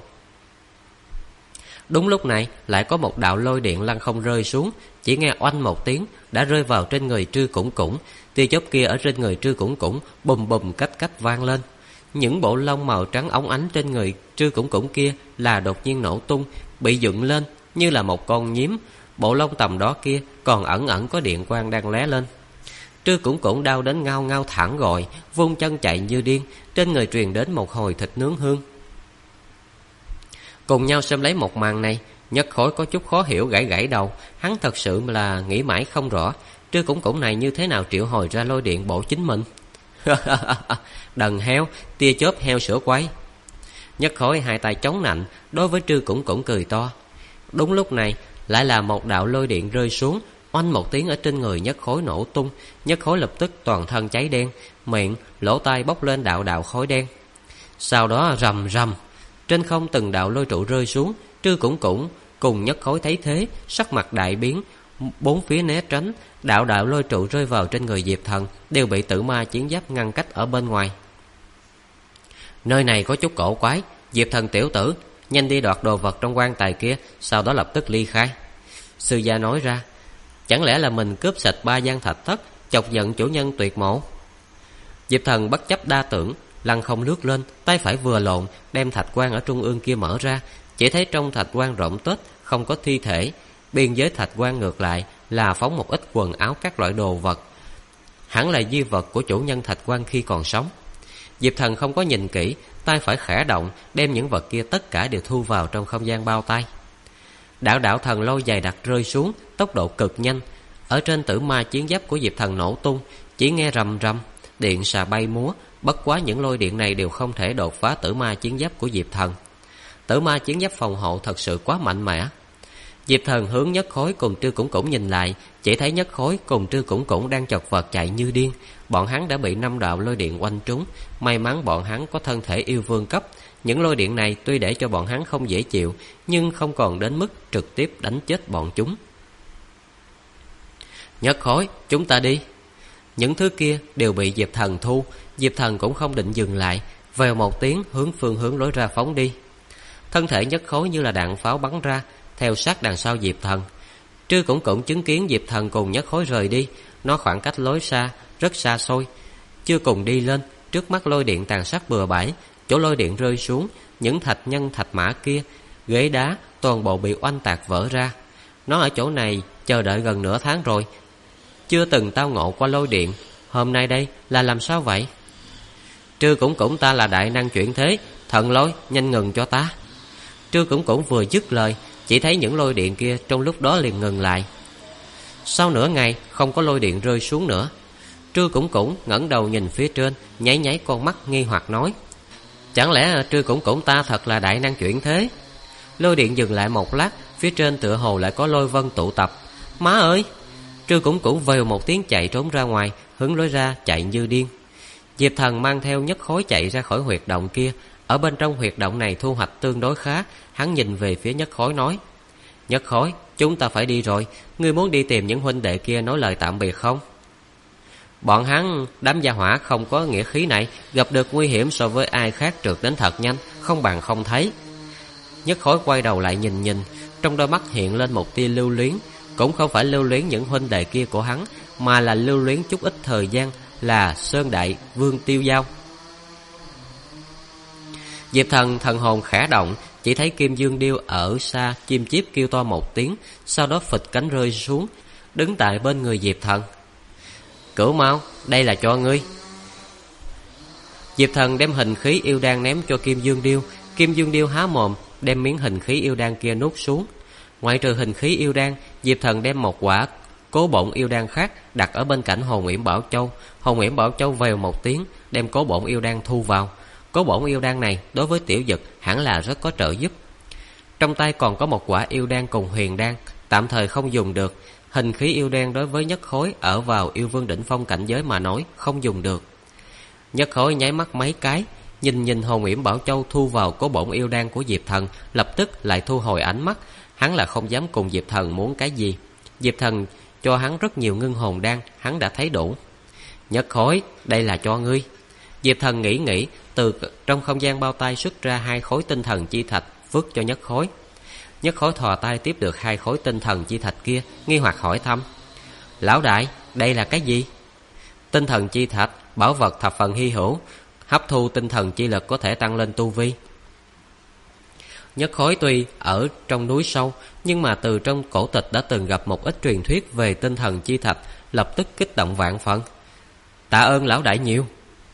Đúng lúc này lại có một đạo lôi điện lăng không rơi xuống, chỉ nghe oanh một tiếng đã rơi vào trên người Trư Củng Củng. Tia chớp kia ở trên người Trư Củng Củng bùm bùm cách cách vang lên. Những bộ lông màu trắng óng ánh trên người Trư Củng Củng kia là đột nhiên nổ tung, bị dựng lên như là một con nhím. Bộ lông tầm đó kia còn ẩn ẩn có điện quang đang lóe lên. Trư Củng Củng đau đến ngao ngao thẳng gọi, vung chân chạy như điên, trên người truyền đến một hồi thịt nướng hương. Cùng nhau xem lấy một màn này, Nhất Khối có chút khó hiểu, gãi gãi đầu. Hắn thật sự là nghĩ mãi không rõ Trư Củng Củng này như thế nào triệu hồi ra lôi điện bổ chính mình. Đần heo, tia chớp heo sữa quay. Nhất Khối hai tay chống nạnh, đối với Trư Củng Củng cười to. Đúng lúc này lại là một đạo lôi điện rơi xuống, oanh một tiếng ở trên người Nhất Khối nổ tung. Nhất Khối lập tức toàn thân cháy đen, miệng, lỗ tai bốc lên đạo đạo khói đen. Sau đó rầm rầm, trên không từng đạo lôi trụ rơi xuống. Trư Củng Củng cùng Nhất Khối thấy thế, sắc mặt đại biến, bốn phía né tránh. Đạo đạo lôi trụ rơi vào trên người Diệp Thần đều bị tử ma chiến giáp ngăn cách ở bên ngoài. Nơi này có chút cổ quái, Diệp Thần tiểu tử, nhanh đi đoạt đồ vật trong quan tài kia, sau đó lập tức ly khai. Sư gia nói ra. Chẳng lẽ là mình cướp sạch 3 gian thạch thất, chọc giận chủ nhân tuyệt mộ? Diệp Thần bất chấp đa tưởng, lăng không lướt lên, tay phải vừa lộn, đem thạch quan ở trung ương kia mở ra. Chỉ thấy trong thạch quan rộng tết, không có thi thể. Biên giới thạch quan ngược lại là phóng một ít quần áo các loại đồ vật, hẳn là di vật của chủ nhân thạch quan khi còn sống. Diệp Thần không có nhìn kỹ, tay phải khẽ động, đem những vật kia tất cả đều thu vào trong không gian bao tay. Đạo đạo thần lôi dày đặc rơi xuống, tốc độ cực nhanh. Ở trên tử ma chiến giáp của Diệp Thần nổ tung, chỉ nghe rầm rầm, điện xà bay múa. Bất quá những lôi điện này đều không thể đột phá tử ma chiến giáp của Diệp Thần. Tử ma chiến giáp phòng hộ thật sự quá mạnh mẽ. Diệp Thần hướng Nhất Khối cùng Trư Củng Củng nhìn lại, chỉ thấy Nhất Khối cùng Trư Củng Củng đang chật vật chạy như điên. Bọn hắn đã bị 5 đạo lôi điện oanh trúng. May mắn bọn hắn có thân thể yêu vương cấp. Những lôi điện này tuy để cho bọn hắn không dễ chịu, nhưng không còn đến mức trực tiếp đánh chết bọn chúng. Nhất Khối, chúng ta đi. Những thứ kia đều bị Diệp Thần thu. Diệp Thần cũng không định dừng lại, vèo một tiếng hướng phương hướng lối ra phóng đi. Thân thể Nhất Khối như là đạn pháo bắn ra, theo sát đằng sau Diệp Thần. Trư Củng Củng chứng kiến Diệp Thần cùng Nhất Khối rời đi. Nó khoảng cách lối xa rất xa xôi, chưa cùng đi lên. Trước mắt lôi điện tàn sát bừa bãi. Chỗ lôi điện rơi xuống, những thạch nhân thạch mã kia, ghế đá toàn bộ bị oanh tạc vỡ ra. Nó ở chỗ này chờ đợi gần nửa tháng rồi, chưa từng tao ngộ qua lôi điện. Hôm nay đây là làm sao vậy? Trư Củng Củng, ta là đại năng chuyển thế, thần lôi, nhanh ngừng cho ta. Trư Củng Củng vừa dứt lời, chỉ thấy những lôi điện kia trong lúc đó liền ngừng lại. Sau nửa ngày không có lôi điện rơi xuống nữa. Trư Củng Củng ngẩng đầu nhìn phía trên, nháy nháy con mắt nghi hoặc nói: chẳng lẽ Trư Củng Củng ta thật là đại năng chuyển thế? Lôi điện dừng lại một lát, phía trên tựa hồ lại có lôi vân tụ tập. Má ơi! Trư Củng Củng vèo một tiếng chạy trốn ra ngoài, hướng lối ra chạy như điên. Diệp Thần mang theo Nhất Khối chạy ra khỏi huyệt động kia. Ở bên trong huyệt động này thu hoạch tương đối khá. Hắn nhìn về phía Nhất Khối nói: Nhất Khối, chúng ta phải đi rồi. Ngươi muốn đi tìm những huynh đệ kia nói lời tạm biệt không? Bọn hắn, đám gia hỏa không có nghĩa khí này, gặp được nguy hiểm so với ai khác trượt đến thật nhanh, không bằng không thấy. Nhất Khối quay đầu lại nhìn nhìn, trong đôi mắt hiện lên một tia lưu luyến. Cũng không phải lưu luyến những huynh đệ kia của hắn, mà là lưu luyến chút ít thời gian là Sơn Đại Vương tiêu dao. Diệp Thần thần hồn khẽ động, chỉ thấy Kim Dương Điêu ở xa chim chiếp kêu to một tiếng, sau đó phịch cánh rơi xuống, đứng tại bên người Diệp Thần. Cửu Mao, đây là cho ngươi. Diệp Thần đem hình khí yêu đan ném cho Kim Dương Điêu. Kim Dương Điêu há mồm đem miếng hình khí yêu đan kia nuốt xuống. Ngoại trừ hình khí yêu đan, Diệp Thần đem một quả cố bổn yêu đan khác đặt ở bên cạnh Hồn Uyển Bảo Châu. Hồn Uyển Bảo Châu vèo một tiếng đem cố bổn yêu đan thu vào. Cố bổn yêu đan này đối với tiểu dực hẳn là rất có trợ giúp. Trong tay còn có một quả yêu đan cùng huyền đan, tạm thời không dùng được. Hình khí yêu đan đối với Nhất Khối ở vào yêu vương đỉnh phong cảnh giới mà nói không dùng được. Nhất Khối nháy mắt mấy cái, nhìn Hồn Uyển Bảo Châu thu vào cố bổn yêu đan của Diệp Thần, lập tức lại thu hồi ánh mắt. Hắn là không dám cùng Diệp Thần muốn cái gì. Diệp Thần cho hắn rất nhiều ngưng hồn đan, hắn đã thấy đủ. Nhất Khối, đây là cho ngươi. Diệp Thần nghĩ, từ trong không gian bao tay xuất ra 2 khối tinh thần chi thạch vứt cho Nhất Khối. Nhất Khối thò tay tiếp được 2 khối tinh thần chi thạch kia, nghi hoặc hỏi thăm: Lão đại, đây là cái gì? Tinh thần chi thạch, bảo vật thập phần hy hữu, hấp thu tinh thần chi lực có thể tăng lên tu vi. Nhất Khối tuy ở trong núi sâu, nhưng mà từ trong cổ tịch đã từng gặp một ít truyền thuyết về tinh thần chi thạch, lập tức kích động vạn phần. Tạ ơn lão đại nhiều.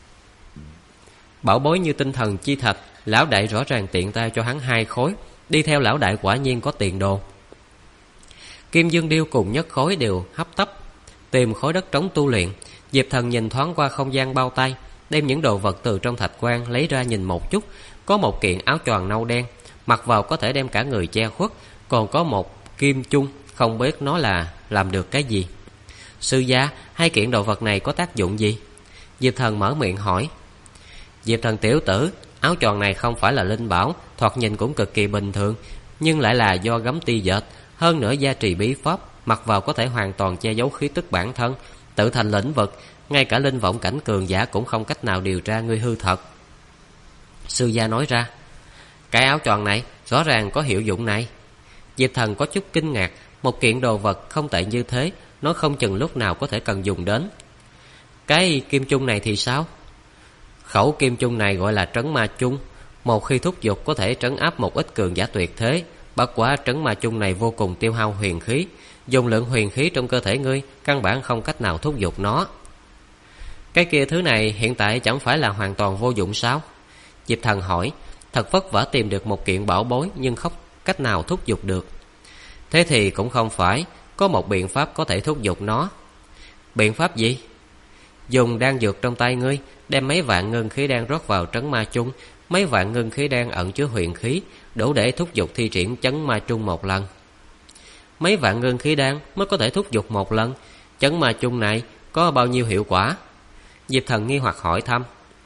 Bảo bối như tinh thần chi thạch, lão đại rõ ràng tiện tay cho hắn 2 khối. Đi theo lão đại quả nhiên có tiền đồ. Kim Dương Điêu cùng Nhất Khối đều hấp tấp tìm khối đất trống tu luyện. Diệp Thần nhìn thoáng qua không gian bao tay, đem những đồ vật từ trong thạch quan lấy ra nhìn một chút. Có một kiện áo choàng nâu đen, mặc vào có thể đem cả người che khuất. Còn có một kim chung, không biết nó là làm được cái gì. Sư gia, 2 kiện đồ vật này có tác dụng gì? Diệp Thần mở miệng hỏi. Diệp Thần tiểu tử, áo choàng này không phải là linh bảo, thoạt nhìn cũng cực kỳ bình thường, nhưng lại là do gấm ti dệt, hơn nữa gia trì bí pháp, mặc vào có thể hoàn toàn che giấu khí tức bản thân, tự thành lĩnh vực, ngay cả linh vọng cảnh cường giả cũng không cách nào điều tra ngươi hư thật. Sư gia nói ra. Cái áo choàng này rõ ràng có hiệu dụng này. Diệp Thần có chút kinh ngạc, một kiện đồ vật không tệ như thế, nó không chừng lúc nào có thể cần dùng đến. Cái kim chung này thì sao? Khẩu kim chung này gọi là trấn ma chung, một khi thúc giục có thể trấn áp một ít cường giả tuyệt thế. Bất quá trấn ma chung này vô cùng tiêu hao huyền khí, dùng lượng huyền khí trong cơ thể ngươi căn bản không cách nào thúc giục nó. Cái kia thứ này hiện tại chẳng phải là hoàn toàn vô dụng sao? Diệp Thần hỏi. Thật vất vả tìm được một kiện bảo bối nhưng không cách nào thúc giục được. Thế thì cũng không phải, có một biện pháp có thể thúc giục nó. Biện pháp gì? Dùng đan dược trong tay ngươi, đem mấy vạn ngân khí đan rót vào trấn ma chung. Mấy vạn ngân khí đan ẩn chứa huyền khí, đủ để thúc giục thi triển chấn ma chung một lần. Mấy vạn ngân khí đan mới có thể thúc giục một lần. Chấn ma chung này có bao nhiêu hiệu quả? Diệp Thần nghi hoặc hỏi thăm.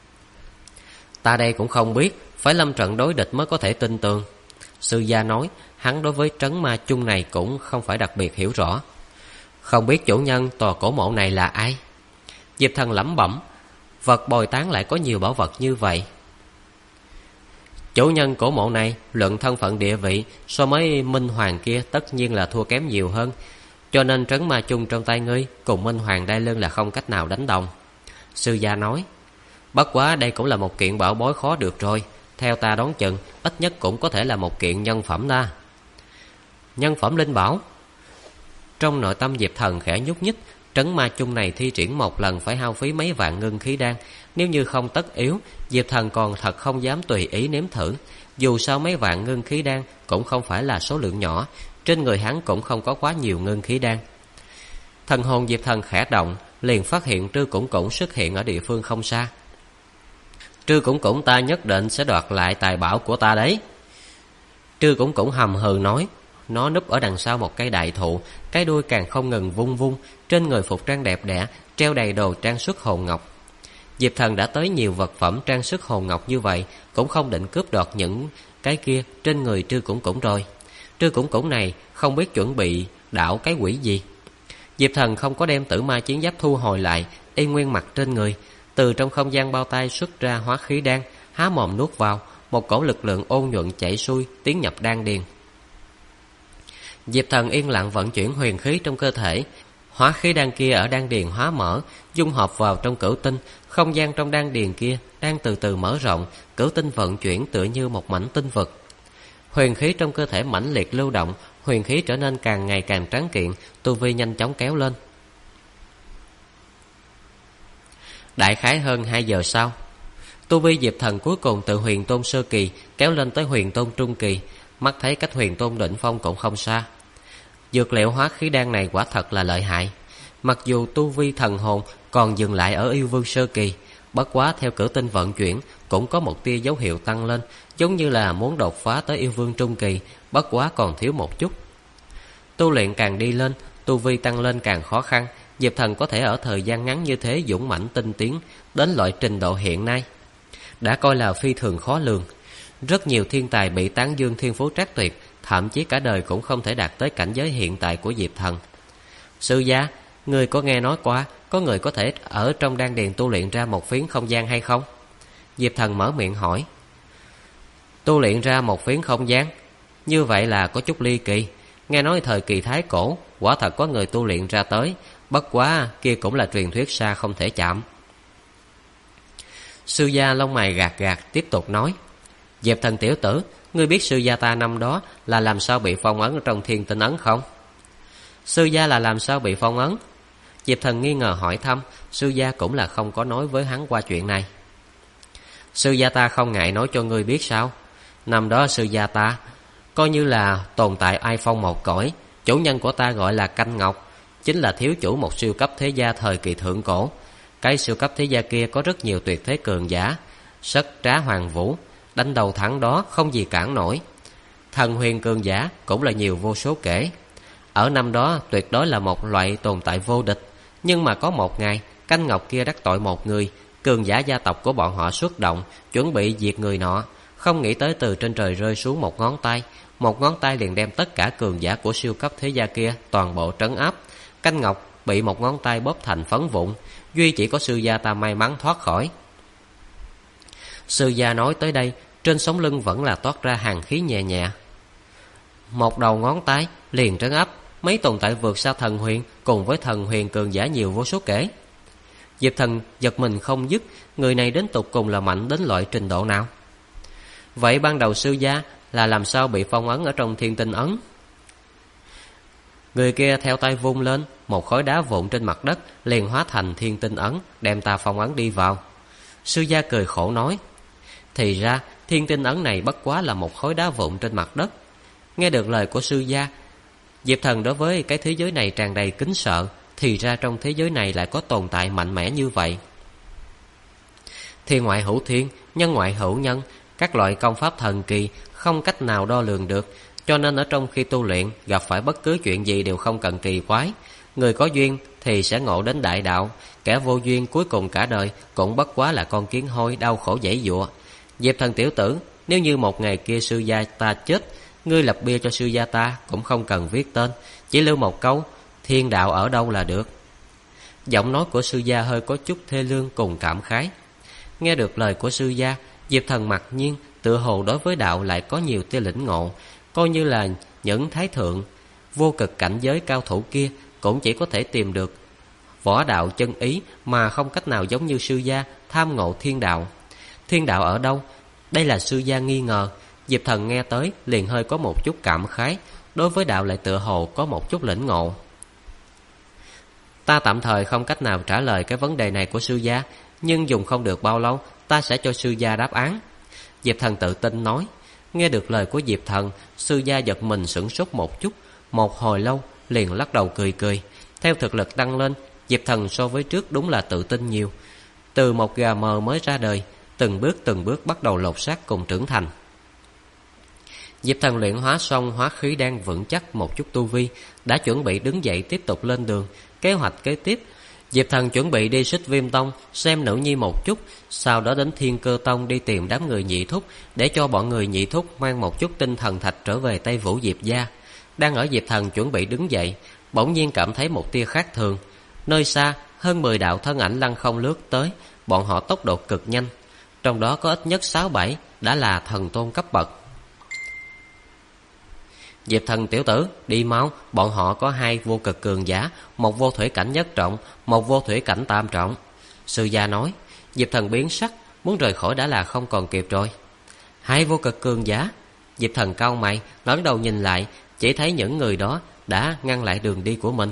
Ta đây cũng không biết, phải lâm trận đối địch mới có thể tin tưởng. Sư gia nói, hắn đối với trấn ma chung này cũng không phải đặc biệt hiểu rõ. Không biết chủ nhân tòa cổ mộ này là ai? Diệp Thần lẩm bẩm, vật bồi tán lại có nhiều bảo vật như vậy. Chủ nhân cổ mộ này luận thân phận địa vị so với Minh Hoàng kia tất nhiên là thua kém nhiều hơn, cho nên trấn ma chung trong tay ngươi cùng Minh Hoàng Đai Lưng là không cách nào đánh đồng. Sư gia nói, bất quá đây cũng là một kiện bảo bối khó được rồi. Theo ta đoán chừng ít nhất cũng có thể là một kiện nhân phẩm đa. Nhân phẩm linh bảo? Trong nội tâm Diệp Thần khẽ nhúc nhích. Trấn ma chung này thi triển một lần phải hao phí mấy vạn ngân khí đan. Nếu như không tất yếu, Diệp Thần còn thật không dám tùy ý nếm thử. Dù sao mấy vạn ngân khí đan cũng không phải là số lượng nhỏ. Trên người hắn cũng không có quá nhiều ngân khí đan. Thần hồn Diệp Thần khẽ động, liền phát hiện Trư Củng Củng xuất hiện ở địa phương không xa. Trư Củng Củng ta nhất định sẽ đoạt lại tài bảo của ta đấy. Trư Củng Củng hầm hừ nói. Nó núp ở đằng sau một cây đại thụ, cái đuôi càng không ngừng vung vung. Trên người phục trang đẹp đẽ, treo đầy đồ trang sức hồn ngọc. Diệp Thần đã tới nhiều vật phẩm trang sức hồn ngọc như vậy, cũng không định cướp đoạt những cái kia trên người Trư Củng Củng rồi. Trư Củng Củng này không biết chuẩn bị đảo cái quỷ gì. Diệp Thần không có đem tử ma chiến giáp thu hồi lại, y nguyên mặt trên người. Từ trong không gian bao tay xuất ra hóa khí đan, há mồm nuốt vào, một cổ lực lượng ôn nhuận chảy xuôi tiến nhập đan điền. Diệp Thần yên lặng vận chuyển huyền khí trong cơ thể. Hóa khí đan kia ở đan điền hóa mở, dung hợp vào trong cửu tinh. Không gian trong đan điền kia đang từ từ mở rộng, cửu tinh vận chuyển tựa như một mảnh tinh vực. Huyền khí trong cơ thể mãnh liệt lưu động, huyền khí trở nên càng ngày càng tráng kiện, tu vi nhanh chóng kéo lên. Đại khái hơn 2 giờ sau, tu vi Diệp Thần cuối cùng từ huyền tôn sơ kỳ kéo lên tới huyền tôn trung kỳ, mắt thấy cách huyền tôn đỉnh phong cũng không xa. Dược liệu hóa khí đan này quả thật là lợi hại. Mặc dù tu vi thần hồn còn dừng lại ở yêu vương sơ kỳ, bất quá theo cửu tinh vận chuyển cũng có một tia dấu hiệu tăng lên, giống như là muốn đột phá tới yêu vương trung kỳ, bất quá còn thiếu một chút. Tu luyện càng đi lên, tu vi tăng lên càng khó khăn. Diệp Thần có thể ở thời gian ngắn như thế dũng mãnh tinh tiến đến loại trình độ hiện nay, đã coi là phi thường khó lường. Rất nhiều thiên tài bị tán dương thiên phú trác tuyệt, thậm chí cả đời cũng không thể đạt tới cảnh giới hiện tại của Diệp Thần. Sư gia, người có nghe nói qua có người có thể ở trong đan điền tu luyện ra một phiến không gian hay không? Diệp Thần mở miệng hỏi. Tu luyện ra một phiến không gian? Như vậy là có chút ly kỳ. Nghe nói thời kỳ Thái Cổ quả thật có người tu luyện ra tới, bất quá kia cũng là truyền thuyết xa không thể chạm. Sư gia lông mày gạt gạt tiếp tục nói. Diệp Thần tiểu tử, ngươi biết sư gia ta năm đó là làm sao bị phong ấn trong thiên tinh ấn không? Sư gia là làm sao bị phong ấn? Diệp Thần nghi ngờ hỏi thăm. Sư gia cũng là không có nói với hắn qua chuyện này. Sư gia ta không ngại nói cho ngươi biết sao? Năm đó sư gia ta coi như là tồn tại ai phong một cõi. Chủ nhân của ta gọi là Canh Ngọc, chính là thiếu chủ một siêu cấp thế gia thời kỳ thượng cổ. Cái siêu cấp thế gia kia có rất nhiều tuyệt thế cường giả, sất trá hoàng vũ, đánh đầu thẳng đó không gì cản nổi. Thần huyền cường giả cũng là nhiều vô số kể. Ở năm đó tuyệt đối là một loại tồn tại vô địch. Nhưng mà có một ngày, Canh Ngọc kia đắc tội một người, cường giả gia tộc của bọn họ xuất động, chuẩn bị diệt người nọ. Không nghĩ tới từ trên trời rơi xuống một ngón tay. Một ngón tay liền đem tất cả cường giả của siêu cấp thế gia kia toàn bộ trấn áp. Canh Ngọc bị một ngón tay bóp thành phấn vụn, duy chỉ có sư gia ta may mắn thoát khỏi. Sư gia nói tới đây, trên sống lưng vẫn là toát ra hàn khí nhẹ nhẹ. Một đầu ngón tay liền trấn áp mấy tồn tại vượt xa thần huyền, cùng với thần huyền cường giả nhiều vô số kể. Diệp Thần giật mình không dứt, người này đến tột cùng là mạnh đến loại trình độ nào? Vậy ban đầu sư gia là làm sao bị phong ấn ở trong thiên tinh ấn? Người kia theo tay vung lên, một khối đá vụn trên mặt đất liền hóa thành thiên tinh ấn, đem ta phong ấn đi vào. Sư gia cười khổ nói. Thì ra thiên tinh ấn này bất quá là một khối đá vụn trên mặt đất. Nghe được lời của sư gia, Diệp Thần đối với cái thế giới này tràn đầy kính sợ, thì ra trong thế giới này lại có tồn tại mạnh mẽ như vậy. Thiên ngoại hữu thiên, nhân ngoại hữu nhân, các loại công pháp thần kỳ không cách nào đo lường được, cho nên ở trong khi tu luyện gặp phải bất cứ chuyện gì đều không cần kỳ quái. Người có duyên thì sẽ ngộ đến đại đạo, kẻ vô duyên cuối cùng cả đời cũng bất quá là con kiến hôi đau khổ giãy giụa. Diệp Thần tiểu tử, nếu như một ngày kia sư gia ta chết, ngươi lập bia cho sư gia ta cũng không cần viết tên, chỉ lưu một câu thiên đạo ở đâu là được. Giọng nói của sư gia hơi có chút thê lương cùng cảm khái. Nghe được lời của sư gia, Diệp Thần mặc nhiên tựa hồ đối với đạo lại có nhiều tia lĩnh ngộ, coi như là những thái thượng vô cực cảnh giới cao thủ kia cũng chỉ có thể tìm được võ đạo chân ý mà không cách nào giống như sư gia tham ngộ thiên đạo. Thiên đạo ở đâu? Đây là sư gia nghi ngờ. Diệp Thần nghe tới liền hơi có một chút cảm khái, đối với đạo lại tựa hồ có một chút lĩnh ngộ. Ta tạm thời không cách nào trả lời cái vấn đề này của sư gia, nhưng dùng không được bao lâu ta sẽ cho sư gia đáp án. Diệp Thần tự tin nói. Nghe được lời của Diệp Thần, sư gia giật mình sửng sốt một chút, một hồi lâu liền lắc đầu cười cười. Theo thực lực tăng lên, Diệp Thần so với trước đúng là tự tin nhiều. Từ một gà mờ mới ra đời, từng bước bắt đầu lột xác cùng trưởng thành. Diệp Thần luyện hóa xong hóa khí đang vững chắc một chút tu vi, đã chuẩn bị đứng dậy tiếp tục lên đường. Kế hoạch kế tiếp, Diệp Thần chuẩn bị đi Xích Viêm Tông xem nữ nhi một chút, sau đó đến Thiên Cơ Tông đi tìm đám người Nhị Thúc, để cho bọn người Nhị Thúc mang một chút tinh thần thạch trở về Tây Vũ Diệp gia. Đang ở Diệp Thần chuẩn bị đứng dậy, bỗng nhiên cảm thấy một tia khác thường. Nơi xa, hơn 10 đạo thân ảnh lăng không lướt tới, bọn họ tốc độ cực nhanh, trong đó có ít nhất 6-7 đã là thần tôn cấp bậc. Diệp Thần tiểu tử, đi mau, bọn họ có 2 vô cực cường giả, một vô thủy cảnh nhất trọng, một vô thủy cảnh tam trọng. Sư gia nói. Diệp Thần biến sắc, muốn rời khỏi đã là không còn kịp rồi. 2 vô cực cường giả? Diệp Thần cau mày, ngẩng đầu nhìn lại, chỉ thấy những người đó đã ngăn lại đường đi của mình.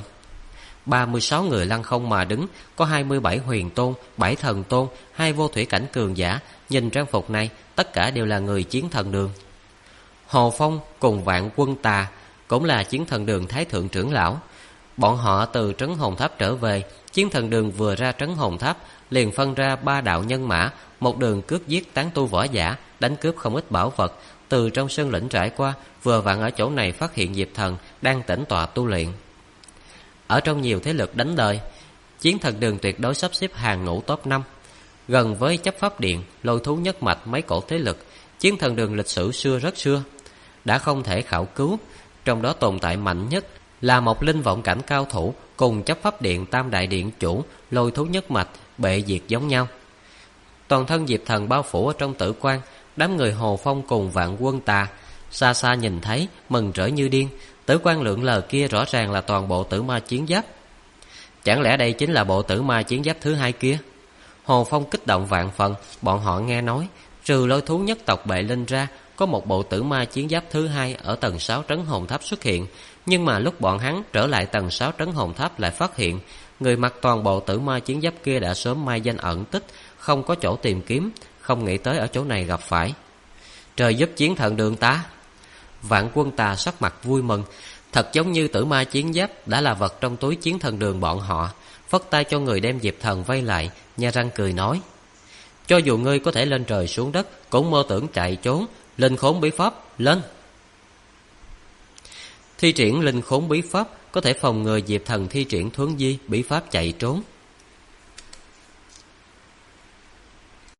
36 người lăng không mà đứng, có 27 huyền tôn, 7 thần tôn, 2 vô thủy cảnh cường giả. Nhìn trang phục này, tất cả đều là người Chiến Thần Đường. Hồ Phong cùng Vạn Quân Tà cũng là Chiến Thần Đường thái thượng trưởng lão. Bọn họ từ Trấn Hồn Tháp trở về, Chiến Thần Đường vừa ra Trấn Hồn Tháp liền phân ra 3 đạo nhân mã, một đường cướp giết tán tu võ giả, đánh cướp không ít bảo vật. Từ trong sơn lĩnh trải qua, vừa vặn ở chỗ này phát hiện Diệp Thần đang tĩnh tọa tu luyện. Ở trong nhiều thế lực đánh đời, Chiến Thần Đường tuyệt đối sắp xếp hàng ngũ top 5. Gần với Chấp Pháp Điện, Lôi Thú Nhất Mạch mấy cổ thế lực, Chiến Thần Đường lịch sử xưa rất xưa, đã không thể khảo cứu. Trong đó tồn tại mạnh nhất là một linh vọng cảnh cao thủ cùng Chấp Pháp Điện Tam Đại Điện chủ Lôi Thú Nhất Mạch bệ diệt giống nhau. Toàn thân Diệp Thần bao phủ ở trong tử quang. Đám người Hồ Phong cùng Vạn Quân Tà xa xa nhìn thấy mừng rỡ như điên. Tử quang lượn lờ kia rõ ràng là toàn bộ tử ma chiến giáp. Chẳng lẽ đây chính là bộ tử ma chiến giáp thứ 2 kia? Hồ Phong kích động vạn phần. Bọn họ nghe nói trừ Lôi Thú nhất tộc bệ linh ra, có một bộ tử ma chiến giáp thứ 2 ở tầng 6 Trấn Hồn Tháp xuất hiện. Nhưng mà lúc bọn hắn trở lại tầng 6 Trấn Hồn Tháp lại phát hiện người mặc toàn bộ tử ma chiến giáp kia đã sớm mai danh ẩn tích, không có chỗ tìm kiếm. Không nghĩ tới ở chỗ này gặp phải. Trời giúp Chiến Thần Đường ta! Vạn Quân Tà sắc mặt vui mừng, thật giống như tử ma chiến giáp đã là vật trong túi Chiến Thần Đường bọn họ. Phất tay cho người đem Diệp Thần vây lại, nha răng cười nói: cho dù ngươi có thể lên trời xuống đất, cũng mơ tưởng chạy trốn. Linh khốn bí pháp, lên! Thi triển linh khốn bí pháp có thể phòng ngừa Diệp Thần thi triển thuấn di bí pháp chạy trốn.